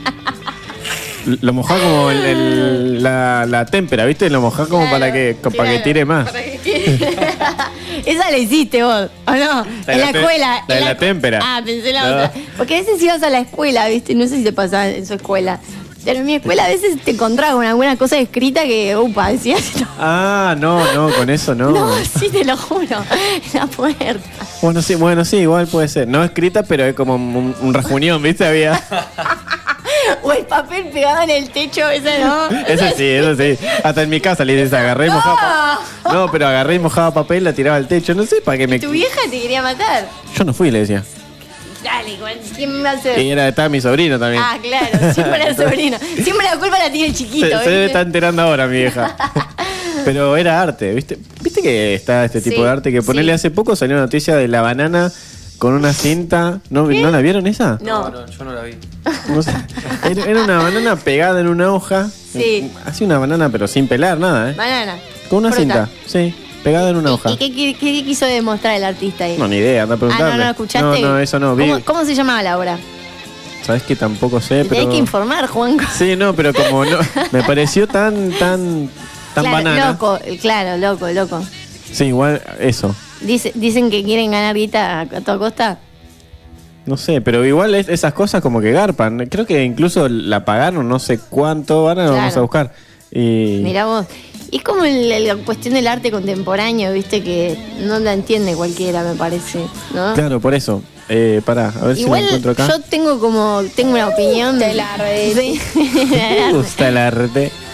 Lo mojás como el, el- la, la témpera, ¿viste? Lo mojás como para que para que tire más. Para que tire. Esa la hiciste vos, ¿o no? La en de la te- escuela. la de en la témpera. Ah, pensé la No. otra. Porque a veces ibas a la escuela, ¿viste? No sé si te pasaba en su escuela. Pero en mi escuela a veces te encontraba con alguna cosa escrita que, upa, decías, no, Ah, no, no, con eso no. no, sí, te lo juro, en la puerta. Bueno, sí, bueno, sí, igual puede ser. No escrita, pero es como un, un rajuñón, ¿viste? Había. O el papel pegado en el techo, esa no. Eso sí, eso sí. Hasta en mi casa le dices, agarré y mojaba. pa- No, pero agarré y mojaba papel, la tiraba al techo. No sé para qué me. Tu vieja te quería matar. Yo no fui, le decía. Dale, ¿quién me va a hacer? Y era, estaba mi sobrino también. Ah, claro, siempre el sobrino. Siempre la culpa la tiene el chiquito, se, se ¿viste? debe estar enterando ahora, mi vieja. Pero era arte, ¿viste? ¿Viste que está este tipo Sí, de arte? Que ponerle sí. hace poco salió una noticia de la banana con una cinta. ¿No, ¿no la vieron esa? No. No, yo no la vi. No sé. Era era una banana pegada en una hoja. Sí. Así una banana, pero sin pelar, nada, ¿eh? Banana. Con una Fruta. cinta, sí. Pegada en una hoja. ¿Y qué, qué- qué quiso demostrar el artista ahí? No, ni idea, anda a Ah, preguntarle. no, no lo escuchaste. No, no, eso no. Vi, ¿Cómo, cómo se llamaba la obra? sabes que tampoco sé, Te pero. tenés que informar, Juan. Sí, no, pero como no. Me pareció tan, tan. tan Claro, banana. loco, claro, loco, loco. Sí, igual eso. Dice, dicen que quieren ganar guita a, a toda costa. No sé, pero igual es- esas cosas como que garpan. Creo que incluso la pagaron, no sé cuánto. Ahora lo vamos Claro. a buscar. Y. Mirá vos. Y es como el- el- la cuestión del arte contemporáneo, viste, que no la entiende cualquiera, me parece, ¿no? Claro, por eso. Eh, pará, a ver si Igual lo encuentro acá. yo tengo como, tengo una opinión. Te la re- Sí. Me gusta el arte.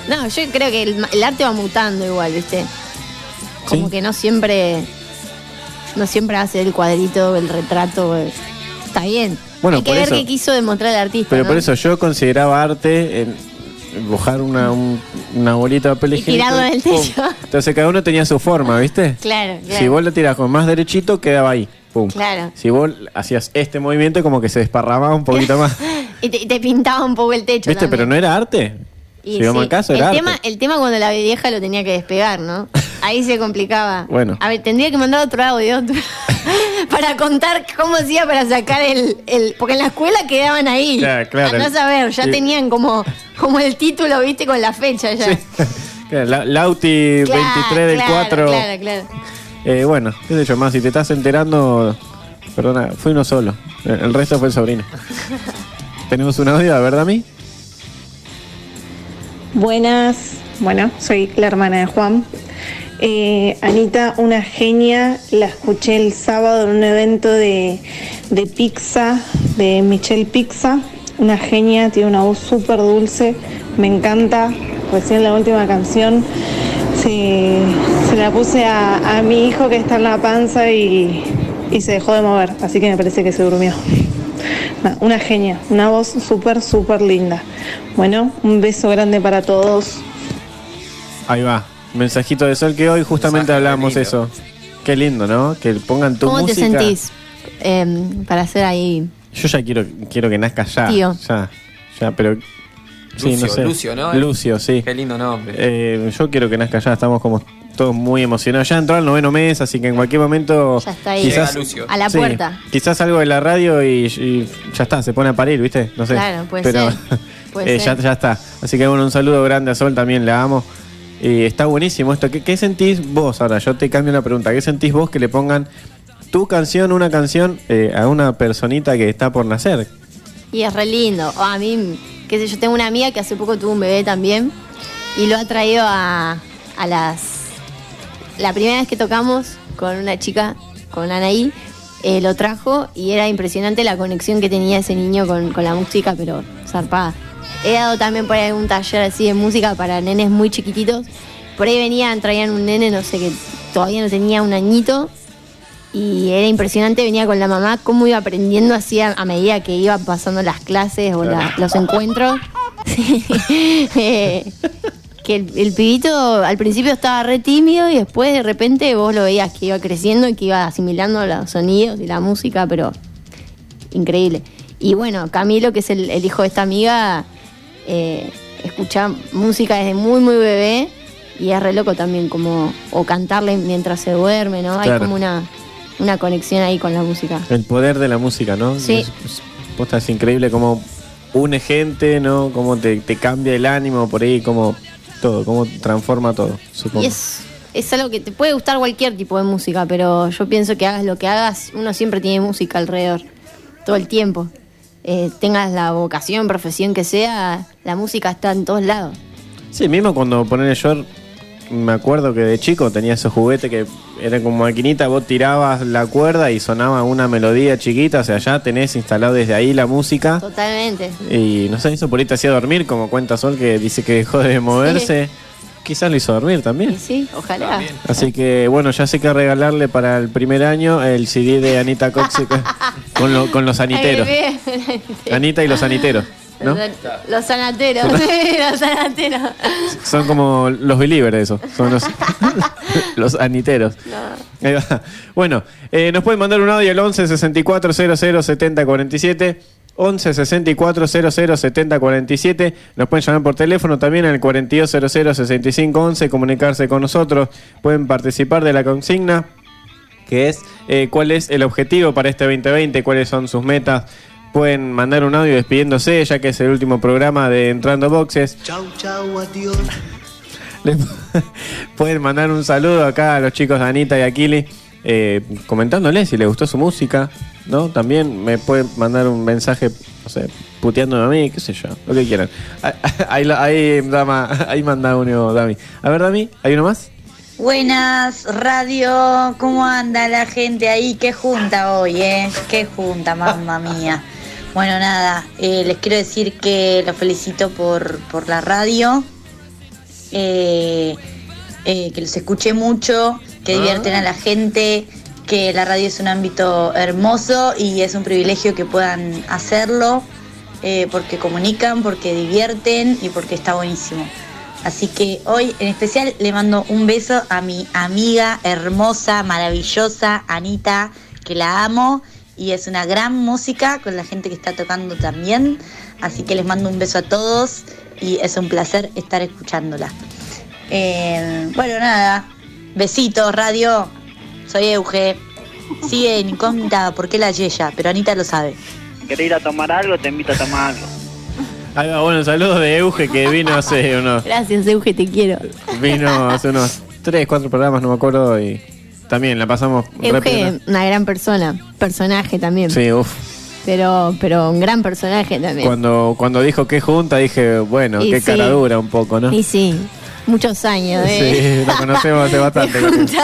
No, yo creo que el, el arte va mutando igual, ¿viste? Como ¿Sí? que no siempre no siempre hace el cuadrito, el retrato. El... Está bien. Bueno, hay que por ver eso- qué quiso demostrar el artista. Pero ¿no? por eso yo consideraba arte en dibujar una, un- una bolita de papel Y higiénico. tirarlo en el pum. techo. Entonces cada uno tenía su forma, ¿viste? Claro, claro. Si vos lo tirás con más derechito, quedaba ahí. Pum. Claro. Si vos hacías este movimiento, como que se desparramaba un poquito más. Y te, te pintaba un poco el techo. ¿Viste? también. Pero no era arte. Y si vamos sí, al caso, el era tema, arte. el tema cuando la vieja lo tenía que despegar, ¿no? Ahí se complicaba. Bueno. A ver, tendría que mandar otro audio para contar cómo hacía para sacar el, el... Porque en la escuela quedaban ahí. Claro, claro. Andá a saber, ya Sí. tenían como, como el título, ¿viste? Con la fecha ya. La- Lauti Claro, veintitrés del claro, cuatro. Claro, claro. Eh, bueno, qué sé yo más, si te estás enterando, perdona, fue uno solo. El el resto fue el sobrino. Tenemos un audio, ¿verdad, mi? Buenas, bueno, soy la hermana de Juan. Eh, Anita, una genia, la escuché el sábado en un evento de, de pizza, de Michelle Pizza. Una genia, tiene una voz súper dulce, me encanta. Recién la última canción se, se la puse a, a mi hijo que está en la panza y, y se dejó de mover, así que me parece que se durmió. Nah, una genia, una voz súper, súper linda. Bueno, un beso grande para todos. Ahí va. Mensajito de Sol, que hoy justamente Mensaje hablábamos lindo. eso. Qué lindo, ¿no? Que pongan tu ¿Cómo música. te sentís eh, para hacer ahí? Yo ya quiero, quiero que nazca ya. Tío. Ya, ya, pero. Sí, Lucio, no sé. Lucio, ¿no? Lucio, sí. Qué lindo nombre. Eh, yo quiero que nazca ya, estamos como todos muy emocionados. Ya entró al noveno mes, así que en cualquier momento. Ya está ahí. Quizás, Llega Lucio. A la sí, puerta. quizás algo de la radio y, y ya está, se pone a parir, ¿viste? No sé. Claro, puede Pero, ser. Puede eh, ya, ser. ya está. Así que bueno, un saludo grande a Sol, también la amo. Y está buenísimo esto. ¿Qué, ¿Qué sentís vos? Ahora, yo te cambio la pregunta. ¿Qué sentís vos que le pongan tu canción, una canción, eh, a una personita que está por nacer? Y es re lindo. O a mí, qué sé yo, tengo una amiga que hace poco tuvo un bebé también y lo ha traído a, a las... La primera vez que tocamos con una chica, con Anaí, eh, lo trajo y era impresionante la conexión que tenía ese niño con, con la música, pero zarpada. He dado también por ahí un taller así de música para nenes muy chiquititos. Por ahí venían, traían un nene, no sé, que todavía no tenía un añito. Y era impresionante, venía con la mamá, cómo iba aprendiendo así a, a medida que iba pasando las clases o la- los encuentros. Sí. Eh, que el, el pibito al principio estaba re tímido y después de repente vos lo veías que iba creciendo y que iba asimilando los sonidos y la música, pero increíble. Y bueno, Camilo, que es el, el hijo de esta amiga, eh, escucha música desde muy, muy bebé y es re loco también, como, o cantarle mientras se duerme, ¿no? Hay Claro. como una, una conexión ahí con la música. El poder de la música, ¿no? Sí. Es, es- posta, es increíble cómo une gente, ¿no? Cómo te, te cambia el ánimo por ahí, cómo todo, cómo transforma todo, supongo. Y es, es algo que te puede gustar cualquier tipo de música, pero yo pienso que hagas lo que hagas, uno siempre tiene música alrededor, todo el tiempo. Eh, tengas la vocación, profesión que sea, la música está en todos lados. Sí, mismo cuando poner yo me acuerdo que de chico tenía esos juguetes que eran como maquinita, vos tirabas la cuerda y sonaba una melodía chiquita, o sea, ya tenés instalado desde ahí la música. Totalmente. Y no sé, eso por ahí te hacía dormir, como cuenta Sol, que dice que dejó de moverse. Quizás lo hizo dormir también. Y sí, ojalá. Así que bueno, ya sé que regalarle para el primer año el C D de Anita Cox con, lo- con los saniteros. Ay, bien. Anita y los saniteros, ¿no? Los, los sanateros, los sanateros. Son como los believers de eso, son los, los aniteros. Ahí va. Bueno, eh, nos pueden mandar un audio al once sesenta y cuatro cero cero setenta cuarenta y siete. once sesenta y cuatro cero cero setenta cuarenta y siete. Nos pueden llamar por teléfono también al cuarenta y dos cero cero sesenta y cinco once, comunicarse con nosotros. Pueden participar de la consigna, que es eh, cuál es el objetivo para este veinte veinte, cuáles son sus metas. Pueden mandar un audio despidiéndose, ya que es el último programa de Entrando Boxes. Chau, chau, adiós. Le- Pueden mandar un saludo acá a los chicos de Anita y Aquili, eh, comentándoles si les gustó su música, ¿no? También me pueden mandar un mensaje, no sé, puteándome a mí, qué sé yo, lo que quieran. Ahí, ahí, ahí, Dama, ahí manda uno, Dami. A ver, Dami, ¿hay uno más? Buenas, radio, ¿cómo anda la gente ahí? Qué junta hoy, ¿eh? Qué junta, mamma mía. Bueno, nada, eh, les quiero decir que los felicito por, por la radio, eh, eh, que los escuché mucho, que divierten a la gente, que la radio es un ámbito hermoso y es un privilegio que puedan hacerlo, eh, porque comunican, porque divierten y porque está buenísimo. Así que hoy en especial le mando un beso a mi amiga hermosa, maravillosa, Anita, que la amo y es una gran música con la gente que está tocando también. Así que les mando un beso a todos y es un placer estar escuchándola. Eh, bueno, nada, besitos, radio. Soy Euge. Sigue en incógnita por qué la Yeya, pero Anita lo sabe. ¿Querés ir a tomar algo? Te invito a tomar algo. Ahí va, bueno, saludos de Euge que vino hace unos... Gracias, Euge, te quiero. Vino hace unos tres, cuatro programas, no me acuerdo, y también la pasamos... Euge, una gran persona, personaje también. Sí, uff. Pero, pero un gran personaje también. Cuando, cuando dijo que junta, dije, bueno, Y qué sí. cara dura un poco, ¿no? Y sí, muchos años, ¿eh? Sí, lo conocemos hace bastante.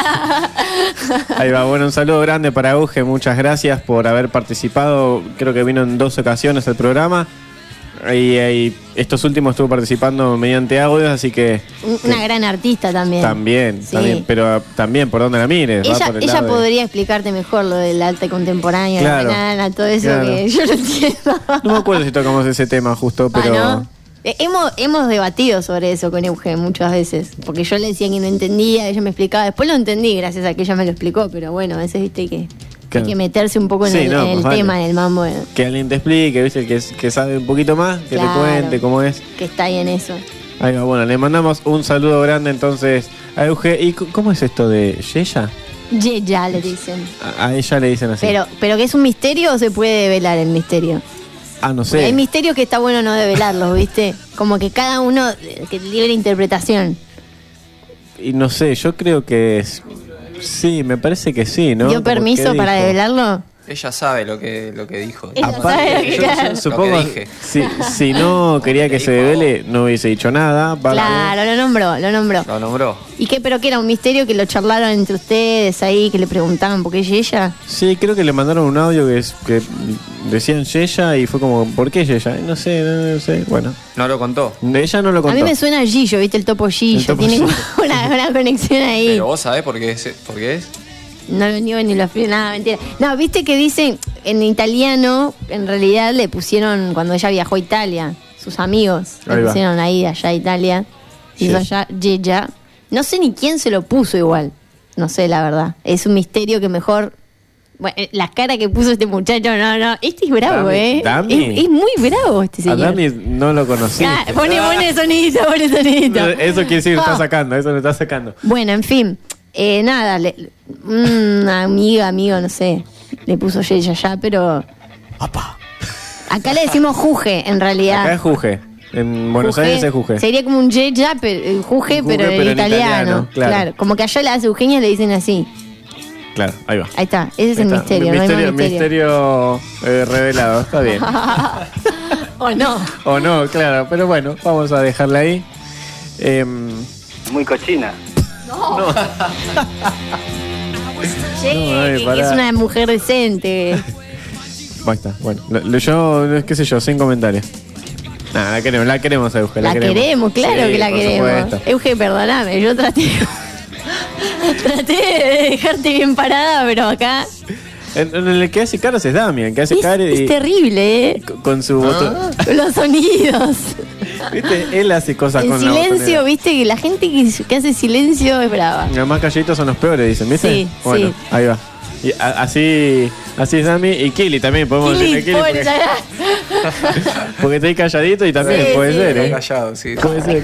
Ahí va, bueno, un saludo grande para Euge, muchas gracias por haber participado, creo que vino en dos ocasiones al programa. Y, y estos últimos estuvo participando mediante audios, así que... Una gran artista también. También, Sí. también, pero también por donde la mires. va Ella, por el ella lado de- podría explicarte mejor lo del arte contemporáneo, Claro, la banana, todo eso claro. que yo no entiendo. No me acuerdo si tocamos ese tema justo, pero... Ah, ¿no? Eh, Hemos, hemos debatido sobre eso con Euge muchas veces, porque yo le decía que no entendía, ella me explicaba, después lo entendí gracias a que ella me lo explicó, pero bueno, a veces viste que Claro. hay que meterse un poco en Sí, el, no, en el pues vale. tema, en el mambo, eh, Que alguien te explique, ¿viste? El que, que sabe un poquito más, que Claro. te cuente cómo es. que está ahí en eso. Ahí va, bueno, le mandamos un saludo grande entonces a Euge. ¿Y c- cómo es esto de Yeya? Ye, ya le dicen. A, a ella le dicen así. Pero, pero que es un misterio o se puede develar el misterio. ah, no Porque hay sé. misterios que está bueno no develarlos, ¿viste? Como que cada uno, eh, que libre interpretación. Y no sé, yo creo que es... Sí, me parece que sí, ¿no? ¿Dio Como que permiso para dijo. develarlo? Ella sabe lo que, lo que dijo. Ella Aparte, sabe lo que yo- claro. yo supongo, Lo que dije. si, si no quería que se devele, no hubiese dicho nada. Para- Claro, lo nombró, lo nombró. Lo nombró. ¿Y qué? ¿Pero qué era? ¿Un misterio que lo charlaron entre ustedes ahí, que le preguntaban por qué es ella? Sí, creo que le mandaron un audio que, es, que decían Yeya y fue como, ¿por qué Yeya? No sé, no, no sé. Bueno, No lo contó. ella no lo A contó. mí me suena a Gillo, ¿viste? El topo Gillo. El topo Tiene Gillo. como una, una conexión ahí. Pero vos sabés por qué es. Por qué es. No lo niego ni lo afirmo, nada, mentira. No, viste que dicen en italiano, en realidad le pusieron, cuando ella viajó a Italia, sus amigos, Ahí le va. pusieron ahí, allá a Italia, hizo Sí. allá Yeya. No sé ni quién se lo puso igual, no sé la verdad. Es un misterio que mejor... Bueno, eh, la cara que puso este muchacho, no, no, este es bravo, Dami, ¿eh? Dami. Es, es muy bravo este A señor. Dami no lo conocí. Ah, pone, pone sonidito, pone sonidito. Eso quiere decir que lo está Ah. sacando, eso lo está sacando. Bueno, en fin, eh, nada, le- una amiga, amigo, no sé, le puso Yeya ya, pero... Acá le decimos Juge, en realidad. Acá es Juge. En Buenos Juge Aires es Juge. Sería como un Yeya, pero, eh, Juge, Juge, pero, en pero en italiano. italiano, claro. Como que allá las Eugenia le dicen así. Claro, ahí va. Ahí está, ese es Ahí el está. misterio, no hay misterio, más misterio. misterio, eh, revelado, está bien. ¿O no? O no, claro, pero bueno, vamos a dejarla ahí. Em, Muy cochina. No. Che, No, ay, que- que pará. es una mujer decente. ahí está, bueno. Lo- lo- yo, qué sé yo, sin comentarios. Nada, la queremos, la queremos a Euge. La queremos, claro Sí, que la por queremos. supuesto. Euge, perdóname, yo traté, traté de dejarte bien parada, pero acá En, en el que hace caras es Damian, que hace es, caras es y terrible, ¿eh? con- con su botón. Con los sonidos. ¿Viste? Él hace cosas El con la silencio, botonera. viste que la gente que, que hace silencio es brava. Los más calladitos son los peores, dicen, ¿viste? Sí, bueno, sí. ahí va. Y a- así, así es Dami y Kili también podemos Kili, decirle Kili pobre, porque, ya- porque está ahí calladito y también Sí, puede sí, ser, sí. ¿eh? Callado, sí. Puede ser.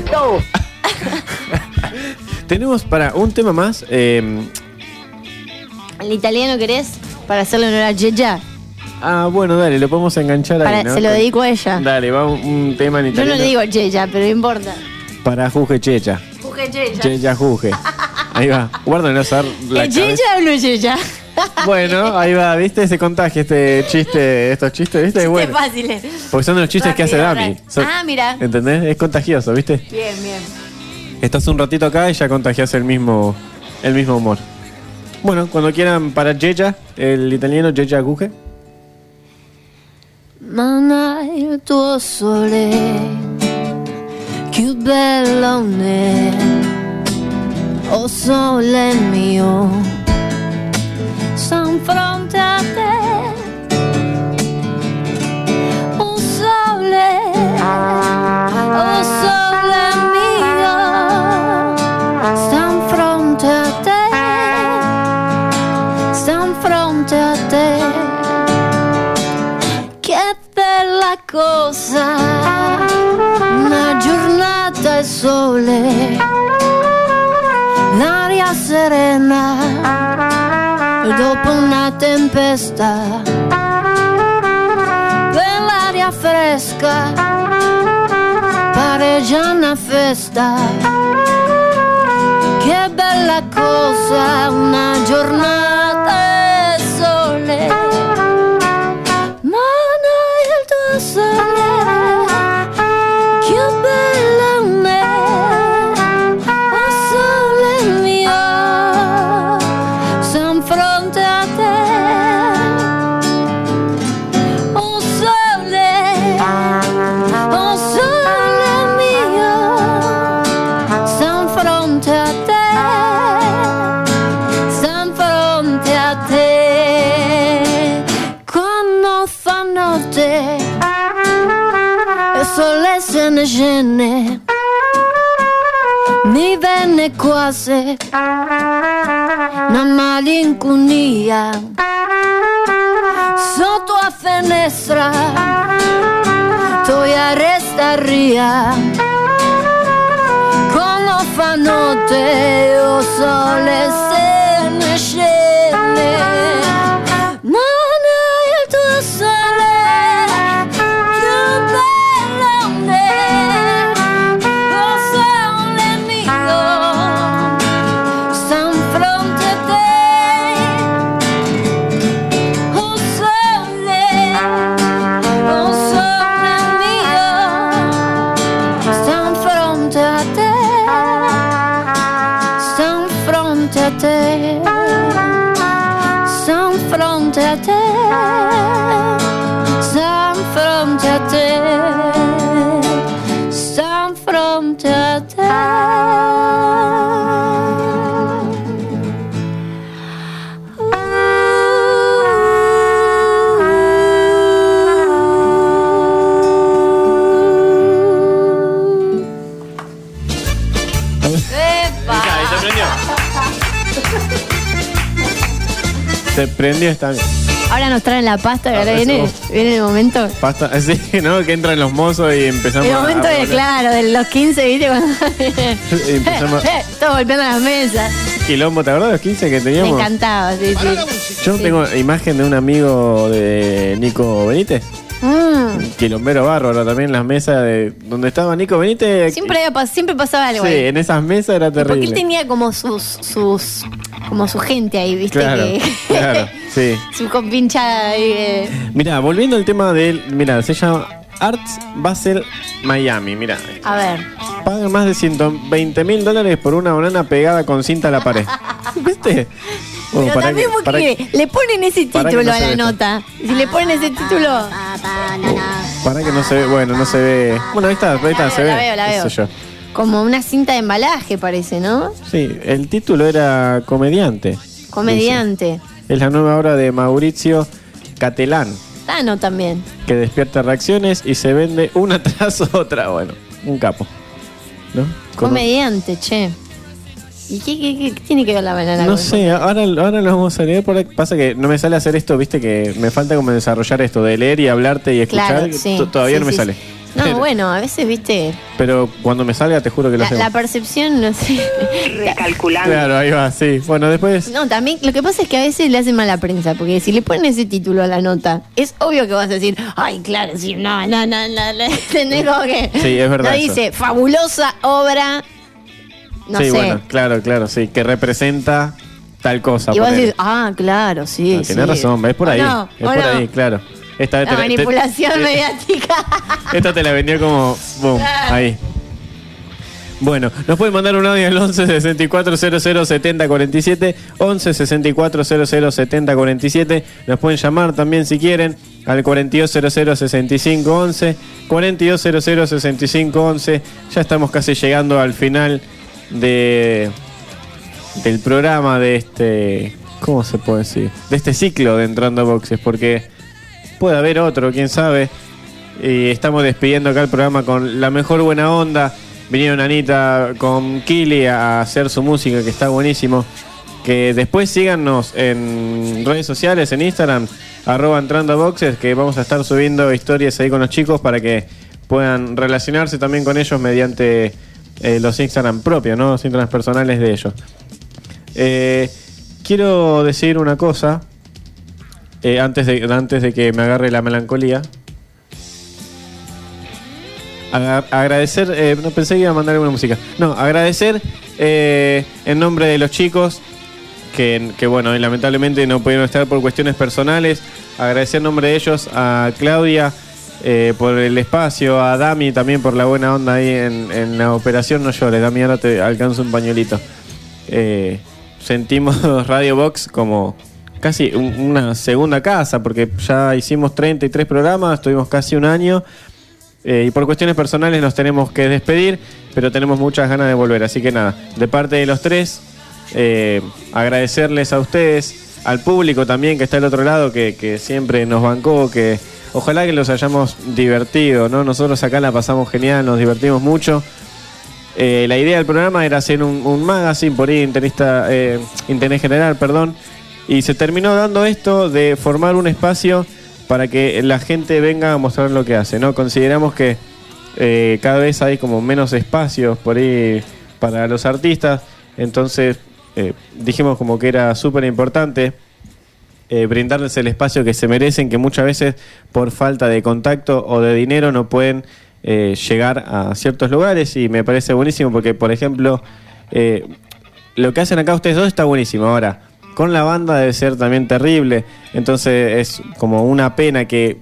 Tenemos para un tema más. eh, ¿El italiano querés? Para hacerle honor a Yeya. ah, bueno, dale, lo podemos enganchar Para- ahí, ¿no? se lo dedico a ella. Dale, va un, un tema en Yo italiano. no le digo Yeya, pero no importa. Para Juge Checha. Juge Yeya. Checha Juge. Ahí va. Guarda no usar la ¿Es cabeza. Yeya o no es Yeya? Bueno, ahí va, ¿viste? Se contagia este chiste, estos chistes, ¿viste? Es Qué bueno. fácil. Porque son de los chistes que hace Rápido, Dami. rápido. Son- Ah, mira. ¿Entendés? Es contagioso, ¿viste? Bien, bien. Estás un ratito acá y ya contagias el mismo, el mismo humor. Bueno, cuando quieran para Yeya, el italiano Yeya Juge. Ma il tuo sole Che bellone, oh sole mio, son fronte a te. Oh sole, oh sole mio, son fronte a te, son fronte a te. Che bella cosa, una giornata e sole, l'aria serena dopo una tempesta, dell'aria fresca pareggia una festa. Che bella cosa, una giornata e sole, mana il tuo sole. Che bella me, oh sole mio, son fronte a te. Oh sole, oh sole mio, son fronte a te, son fronte a te. Quando fa notte il sole se ne scende, mi venne quasi una malinconia. Sotto a finestra tu a restaria. Quando fa notte il sole se ne scende, mana il tuo sole. Che bella me, oh sole mio, son fronte a te. Oh sole, oh sole mio, son fronte a te, son fronte a te, son fronte a te, son fronte a te, son fronte a te. Ahí se prendió. Se prendió, está bien. Ahora nos traen la pasta, que ahora Ah, viene, eso. viene el momento. Pasta, sí, ¿no? Que entran los mozos y empezamos El momento a... de, claro, de los quince, ¿viste? Cuando Y empezamos- eh, todos golpeando las mesas. Quilombo, ¿te acuerdas de los quince que Me teníamos? encantaba, sí, sí. Yo Sí. tengo imagen de un amigo de Nico Benítez, Mm. quilombero bárbaro también en las mesas de donde estaba Nico Benítez. Siempre, había pas- siempre pasaba algo Sí, ahí. en esas mesas era Porque terrible. él tenía como sus, sus, como su gente ahí, ¿viste? Claro, que, claro, sí. su compinchada ahí. eh. Mira, volviendo al tema de él, mira, se llama Arts Basel Miami, mira. A ver. Pagan más de ciento veinte mil dólares por una banana pegada con cinta a la pared. ¿Viste? Bueno, Pero para también que- porque para que- le ponen ese para que título no a se la ve nota. Y si le ponen ese título. Para que no se ve, bueno, no se ve. Bueno, ahí está, ahí está, se La ve. veo, la qué veo. sé yo. Como una cinta de embalaje, parece, ¿no? Sí, el título era Comediante. Comediante. Es la nueva obra de Mauricio Catelán, Tano también. que despierta reacciones y se vende una tras otra. Bueno, un capo. ¿No? Con- Comediante, che. ¿Y qué, qué- qué- qué tiene que ver la banana? No con sé, ahora, ahora lo vamos a leer. Por ahí. Pasa que no me sale hacer esto, viste, que me falta como desarrollar esto de leer y hablarte y escuchar. Claro, que sí, to- Todavía sí, no me sí, sale. sí. No, Pero- bueno, a veces, viste, Pero cuando me salga, te juro que lo la, hacemos. la percepción, no sé. Recalculando. Claro, ahí va, sí. Bueno, después. No, también lo que pasa es que a veces le hacen mala prensa, porque si le ponen ese título a la nota, es obvio que vas a decir, ay, claro, sí, no, no, no, no, no, ¿entendés? Como que Sí, es verdad no eso. dice, fabulosa obra, no sí, sé. bueno, claro, claro, sí. Que representa tal cosa. Y vos ponele. decís, ah, claro, sí, Ah, sí. tenés razón, es por ¿O ahí. no? Es ¿O por no? ahí, claro. Esta vez La te- te- manipulación te- mediática. Esta te la vendió como boom, Claro. ahí. Bueno, nos pueden mandar un audio al once sesenta y cuatro cero cero setenta cuarenta y siete, once sesenta y cuatro cero cero setenta cuarenta y siete. Nos pueden llamar también si quieren. al cuarenta y dos cero cero sesenta y cinco once, cuarenta y dos cero cero sesenta y cinco once. Ya estamos casi llegando al final de del programa, de este, ¿cómo se puede decir? De este ciclo de Entrando a Boxes, porque puede haber otro, quién sabe. Y estamos despidiendo acá el programa con la mejor buena onda. Vinieron Anita con Kili a hacer su música, que está buenísimo. Que después síganos en redes sociales, en Instagram, arroba Entrando a Boxes, que vamos a estar subiendo historias ahí con los chicos para que puedan relacionarse también con ellos mediante eh, los Instagram propios, ¿no? Los Instagram personales de ellos. Eh, quiero decir una cosa eh, antes de, antes de que me agarre la melancolía. Agradecer, eh, no pensé que iba a mandar alguna música. No, agradecer eh, en nombre de los chicos que, que bueno, lamentablemente no pudieron estar por cuestiones personales. Agradecer en nombre de ellos a Claudia eh, por el espacio, a Dami también por la buena onda ahí en, en la operación. No llores, Dami, ahora te alcanzo un pañuelito. Eh, sentimos Radio Box como casi un, una segunda casa, porque ya hicimos treinta y tres programas, estuvimos casi un año. Eh, y por cuestiones personales nos tenemos que despedir, pero tenemos muchas ganas de volver. Así que nada, de parte de los tres, eh, agradecerles a ustedes, al público también que está al otro lado, que, que siempre nos bancó, que ojalá que los hayamos divertido, ¿no? Nosotros acá la pasamos genial, nos divertimos mucho. Eh, la idea del programa era hacer un, un magazine por ahí, internista, eh, interés general, perdón, y se terminó dando esto de formar un espacio para que la gente venga a mostrar lo que hace, ¿no? Consideramos que eh, cada vez hay como menos espacios por ahí para los artistas, entonces eh, dijimos como que era súper importante eh, brindarles el espacio que se merecen, que muchas veces por falta de contacto o de dinero no pueden eh, llegar a ciertos lugares, y me parece buenísimo porque, por ejemplo, eh, lo que hacen acá ustedes dos está buenísimo. Ahora, con la banda debe ser también terrible, entonces es como una pena que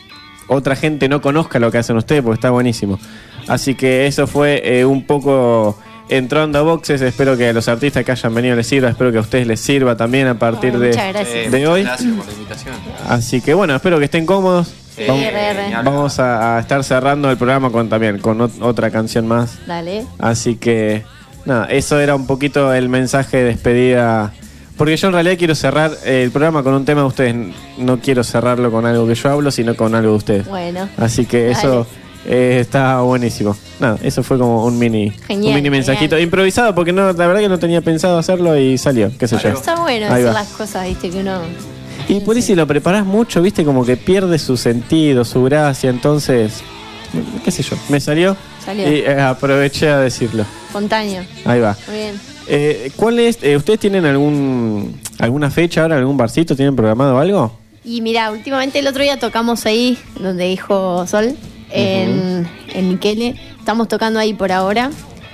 otra gente no conozca lo que hacen ustedes, porque está buenísimo. Así que eso fue eh, un poco Entrando a Boxes. Espero que a los artistas que hayan venido les sirva, espero que a ustedes les sirva también a partir oh, de, gracias. de hoy. Gracias por la invitación. Así que bueno, espero que estén cómodos. Sí, vamos re, re. vamos a, a estar cerrando el programa con también con ot- otra canción más. Dale. Así que nada, eso era un poquito el mensaje de despedida. Porque yo en realidad quiero cerrar el programa con un tema de ustedes. No quiero cerrarlo con algo que yo hablo, sino con algo de ustedes. Bueno. Así que eso eh, está buenísimo. Nada, eso fue como un mini, Genial, un mini mensajito genial. improvisado, porque no, la verdad que no tenía pensado hacerlo y salió, qué sé yo. Está bueno Ahí hacer va. las cosas, viste, que uno... Y por ahí si lo preparás mucho, viste, como que pierde su sentido, su gracia, entonces, qué sé yo, me salió, Salió. y eh, aproveché a decirlo. Espontáneo. Ahí va. Muy bien. Eh, ¿Cuál es? Eh, ¿Ustedes tienen algún alguna fecha ahora, algún barcito? ¿Tienen programado algo? Y mira, últimamente el otro día tocamos ahí, donde dijo Sol, en, en Miquele. Estamos tocando ahí por ahora,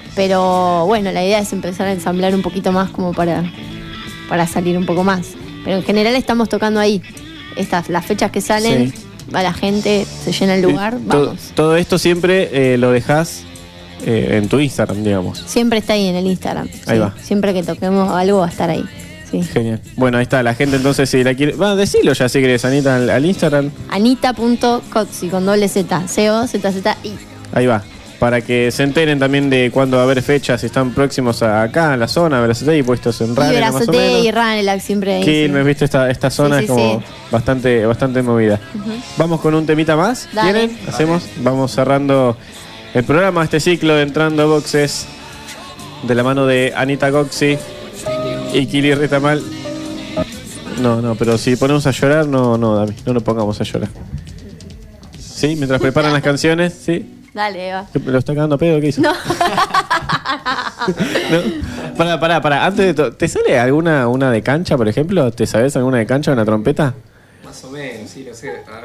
pero bueno, la idea es empezar a ensamblar un poquito más como para, para salir un poco más. Pero en general estamos tocando ahí. Estas, las fechas que salen, Sí. va la gente, se llena el lugar, Eh, todo, vamos. todo esto siempre eh, lo dejás eh, en tu Instagram, digamos. Siempre está ahí en el Instagram. Ahí sí. va. Siempre que toquemos algo va a estar ahí. Sí. Genial. Bueno, ahí está, la gente entonces si la quiere... Va, decilo ya si querés, Anita, al, al Instagram. Anita punto cotzi con doble Z, C O Z Z I. Ahí va. Para que se enteren también de cuándo va a haber fechas, si están próximos a acá, a la zona, Brazate y puestos en Y Ranela más o Brazate menos. y Ranelac siempre ahí. Quilmes, sí. viste, esta, esta zona Sí, es sí, como sí. bastante bastante movida. Ujú. Vamos con un temita más. Dale. ¿Quieren? ¿Hacemos? Vamos cerrando el programa, este ciclo de Entrando a Boxes, de la mano de Anita Goxi y Kili Retamal. No, no, pero si ponemos a llorar, no, no, Dami, no nos pongamos a llorar. ¿Sí? Mientras preparan las canciones, ¿sí? Dale, Eva. ¿Lo está cagando a pedo? ¿Qué hizo? No. ¿No? Pará, pará, pará. Antes de todo, ¿te sale alguna una de cancha, por ejemplo? ¿Te sabes alguna de cancha o una trompeta? Más o menos, sí, lo sé. A ver.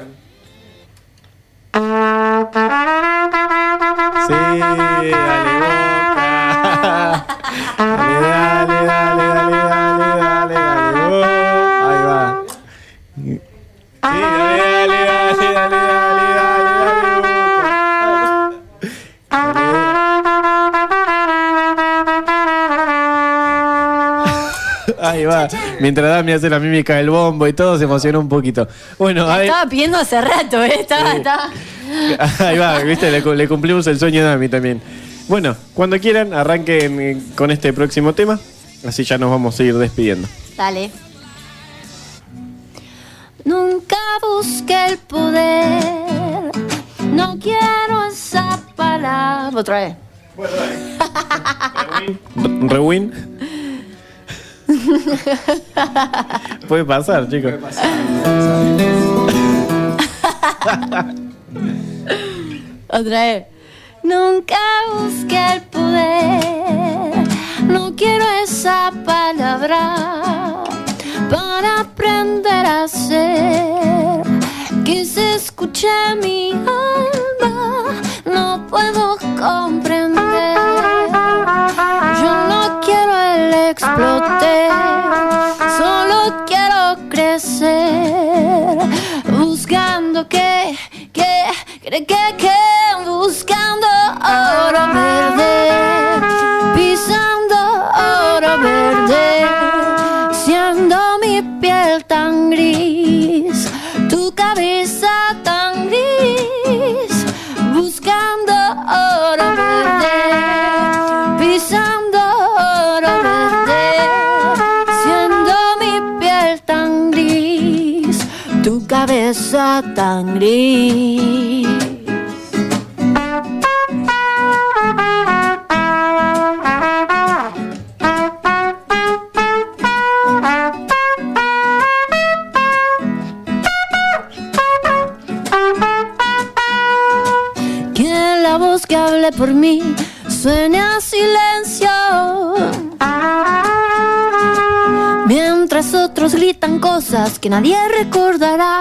Sí, dale, Boca. Dale, dale, dale, dale, dale, dale, dale, Boca. Ahí va. Sí, dale, dale, dale, dale, dale, dale, dale, Boca. Ahí va. Mientras Dami hace la mímica del bombo y todo, se emocionó un poquito. Bueno, ahí... Estaba pidiendo hace rato, ¿eh? Estaba, Sí. estaba... Ahí va, viste, le, le cumplimos el sueño a Dami también. Bueno, cuando quieran, arranquen eh, con este próximo tema. Así ya nos vamos a ir despidiendo. Dale. Nunca busqué el poder. No quiero esa palabra. Otra vez. Rewind. Puede pasar, chicos. Puede pasar. Otra vez. Nunca busqué el poder. No quiero esa palabra para aprender a ser. Quise escuchar mi alma, no puedo comprender. Yo no quiero el explote, solo quiero crecer. Buscando que, que, que, que, que, buscando oro verde, pisando oro verde, siendo mi piel tan gris, tu cabeza tan gris, buscando oro verde, pisando oro verde, siendo mi piel tan gris, tu cabeza tan gris. Que hable por mí, sueña silencio, mientras otros gritan cosas que nadie recordará.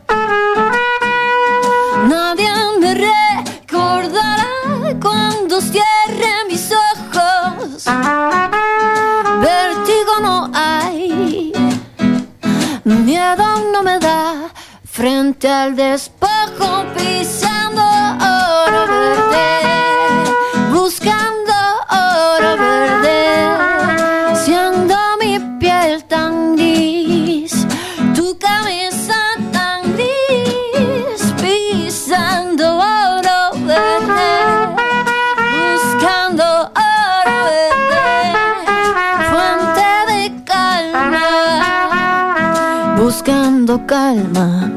Nadie me recordará cuando cierre mis ojos. Vértigo no hay, miedo no me da, frente al despojo pisando oro verde, buscando oro verde, siendo mi piel tan gris, tu cabeza tan gris, pisando oro verde, buscando oro verde, fuente de calma, buscando calma.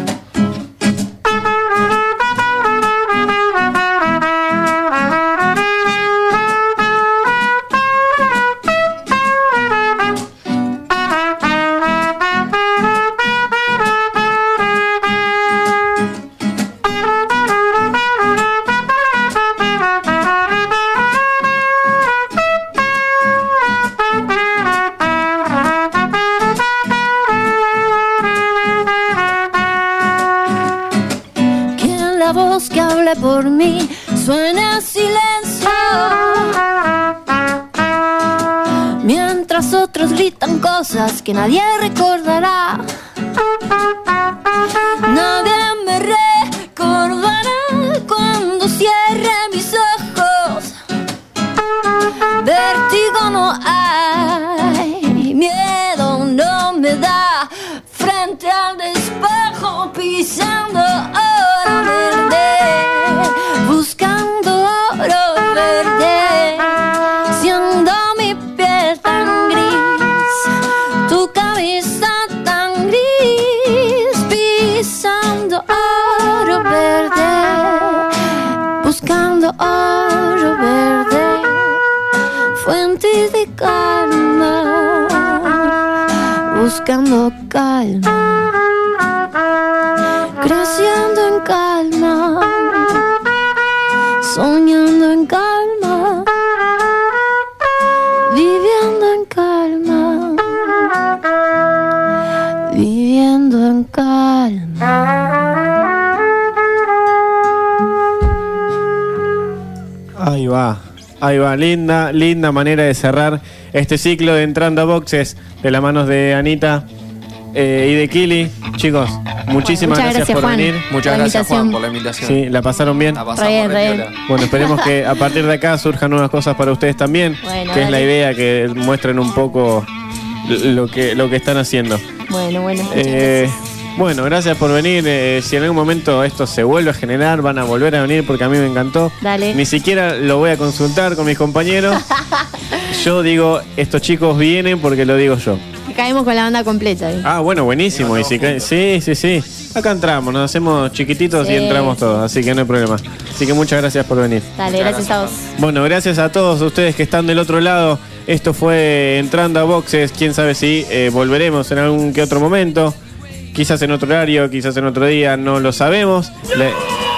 Por mí suena silencio, mientras otros gritan cosas que nadie recordará. Nadie me recordará cuando cierre mis ojos. Vértigo no hay, miedo no me da, frente al despejo pisando oro verde, buscando oro verde, siendo mi piel tan gris, tu cabeza tan gris, pisando oro verde, buscando oro verde, fuente de calma, buscando calma, creciendo en calma, soñando en calma, viviendo en calma, viviendo en calma. Ahí va, ahí va, linda, linda manera de cerrar este ciclo de Entrando a Boxes de las manos de Anita eh, y de Kili. Chicos, muchísimas Muchas gracias, gracias, por Juan, venir. por Muchas la gracias, invitación. Juan, por la invitación. Sí, ¿la pasaron bien? La pasamos Re bien, re re piola. bien. Bueno, esperemos que a partir de acá surjan nuevas cosas para ustedes también, Bueno, que es la dale. idea, que muestren un poco lo que, lo que están haciendo. Bueno, bueno. muchas Eh, bueno, gracias por venir. Eh, si en algún momento esto se vuelve a generar, van a volver a venir porque a mí me encantó. Dale. Ni siquiera lo voy a consultar con mis compañeros. Yo digo, estos chicos vienen porque lo digo yo. Que caemos con la banda completa. ¿eh? Ah, bueno, buenísimo. Y si cae- sí, sí, sí. Acá entramos, nos hacemos chiquititos Sí, y entramos todos, así que no hay problema. Así que muchas gracias por venir. Dale, gracias a vos. Bueno, gracias a todos ustedes que están del otro lado. Esto fue Entrando a Boxes. Quién sabe si eh, volveremos en algún que otro momento. Quizás en otro horario, quizás en otro día, no lo sabemos. Le-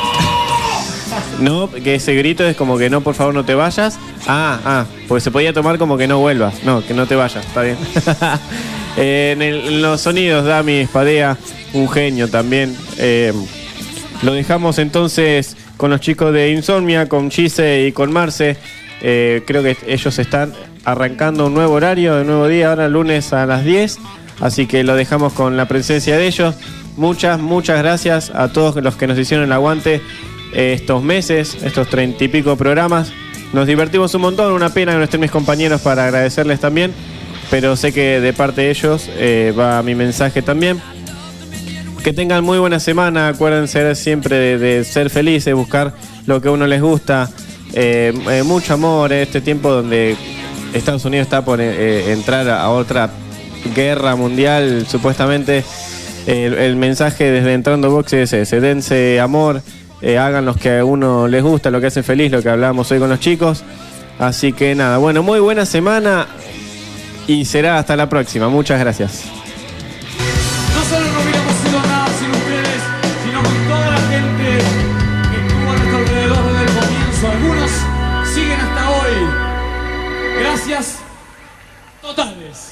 No, que ese grito es como que no, por favor, no te vayas. Ah, ah, porque se podía tomar como que no vuelvas. No, que no te vayas, está bien. Eh, en, el- en los sonidos, Dami Espadea, un genio también. Eh, lo dejamos entonces con los chicos de Insomnia, con Chise y con Marce. Eh, creo que ellos están arrancando un nuevo horario, de nuevo día, ahora lunes a las diez. Así que lo dejamos con la presencia de ellos. Muchas, muchas gracias a todos los que nos hicieron el aguante eh, estos meses, estos treinta y pico programas. Nos divertimos un montón, una pena que no estén mis compañeros para agradecerles también. Pero sé que de parte de ellos eh, va mi mensaje también. Que tengan muy buena semana. Acuérdense siempre de, de ser felices, buscar lo que a uno les gusta. Eh, eh, mucho amor en este tiempo donde Estados Unidos está por eh, entrar a otra guerra mundial, supuestamente. El, el mensaje desde Entrando Boxes es ese: dense amor, eh, hagan lo que a uno les gusta, lo que hace feliz, lo que hablamos hoy con los chicos. Así que nada, bueno, muy buena semana y será hasta la próxima. Muchas gracias. Nosotros no hubiéramos sido nada sin ustedes, sino con toda la gente que estuvo a nuestro alrededor desde el comienzo. Algunos siguen hasta hoy. Gracias totales.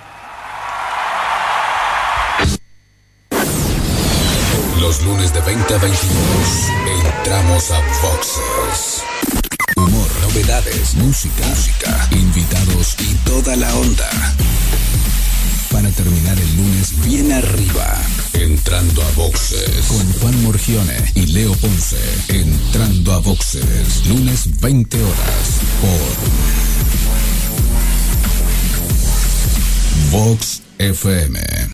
Los lunes de veinte a veintidós entramos a Boxes. Humor, novedades, música, música, invitados y toda la onda. Para terminar el lunes bien arriba. Entrando a Boxes. Con Juan Morgione y Leo Ponce. Entrando a Boxes. Lunes veinte horas. Por Vox F M.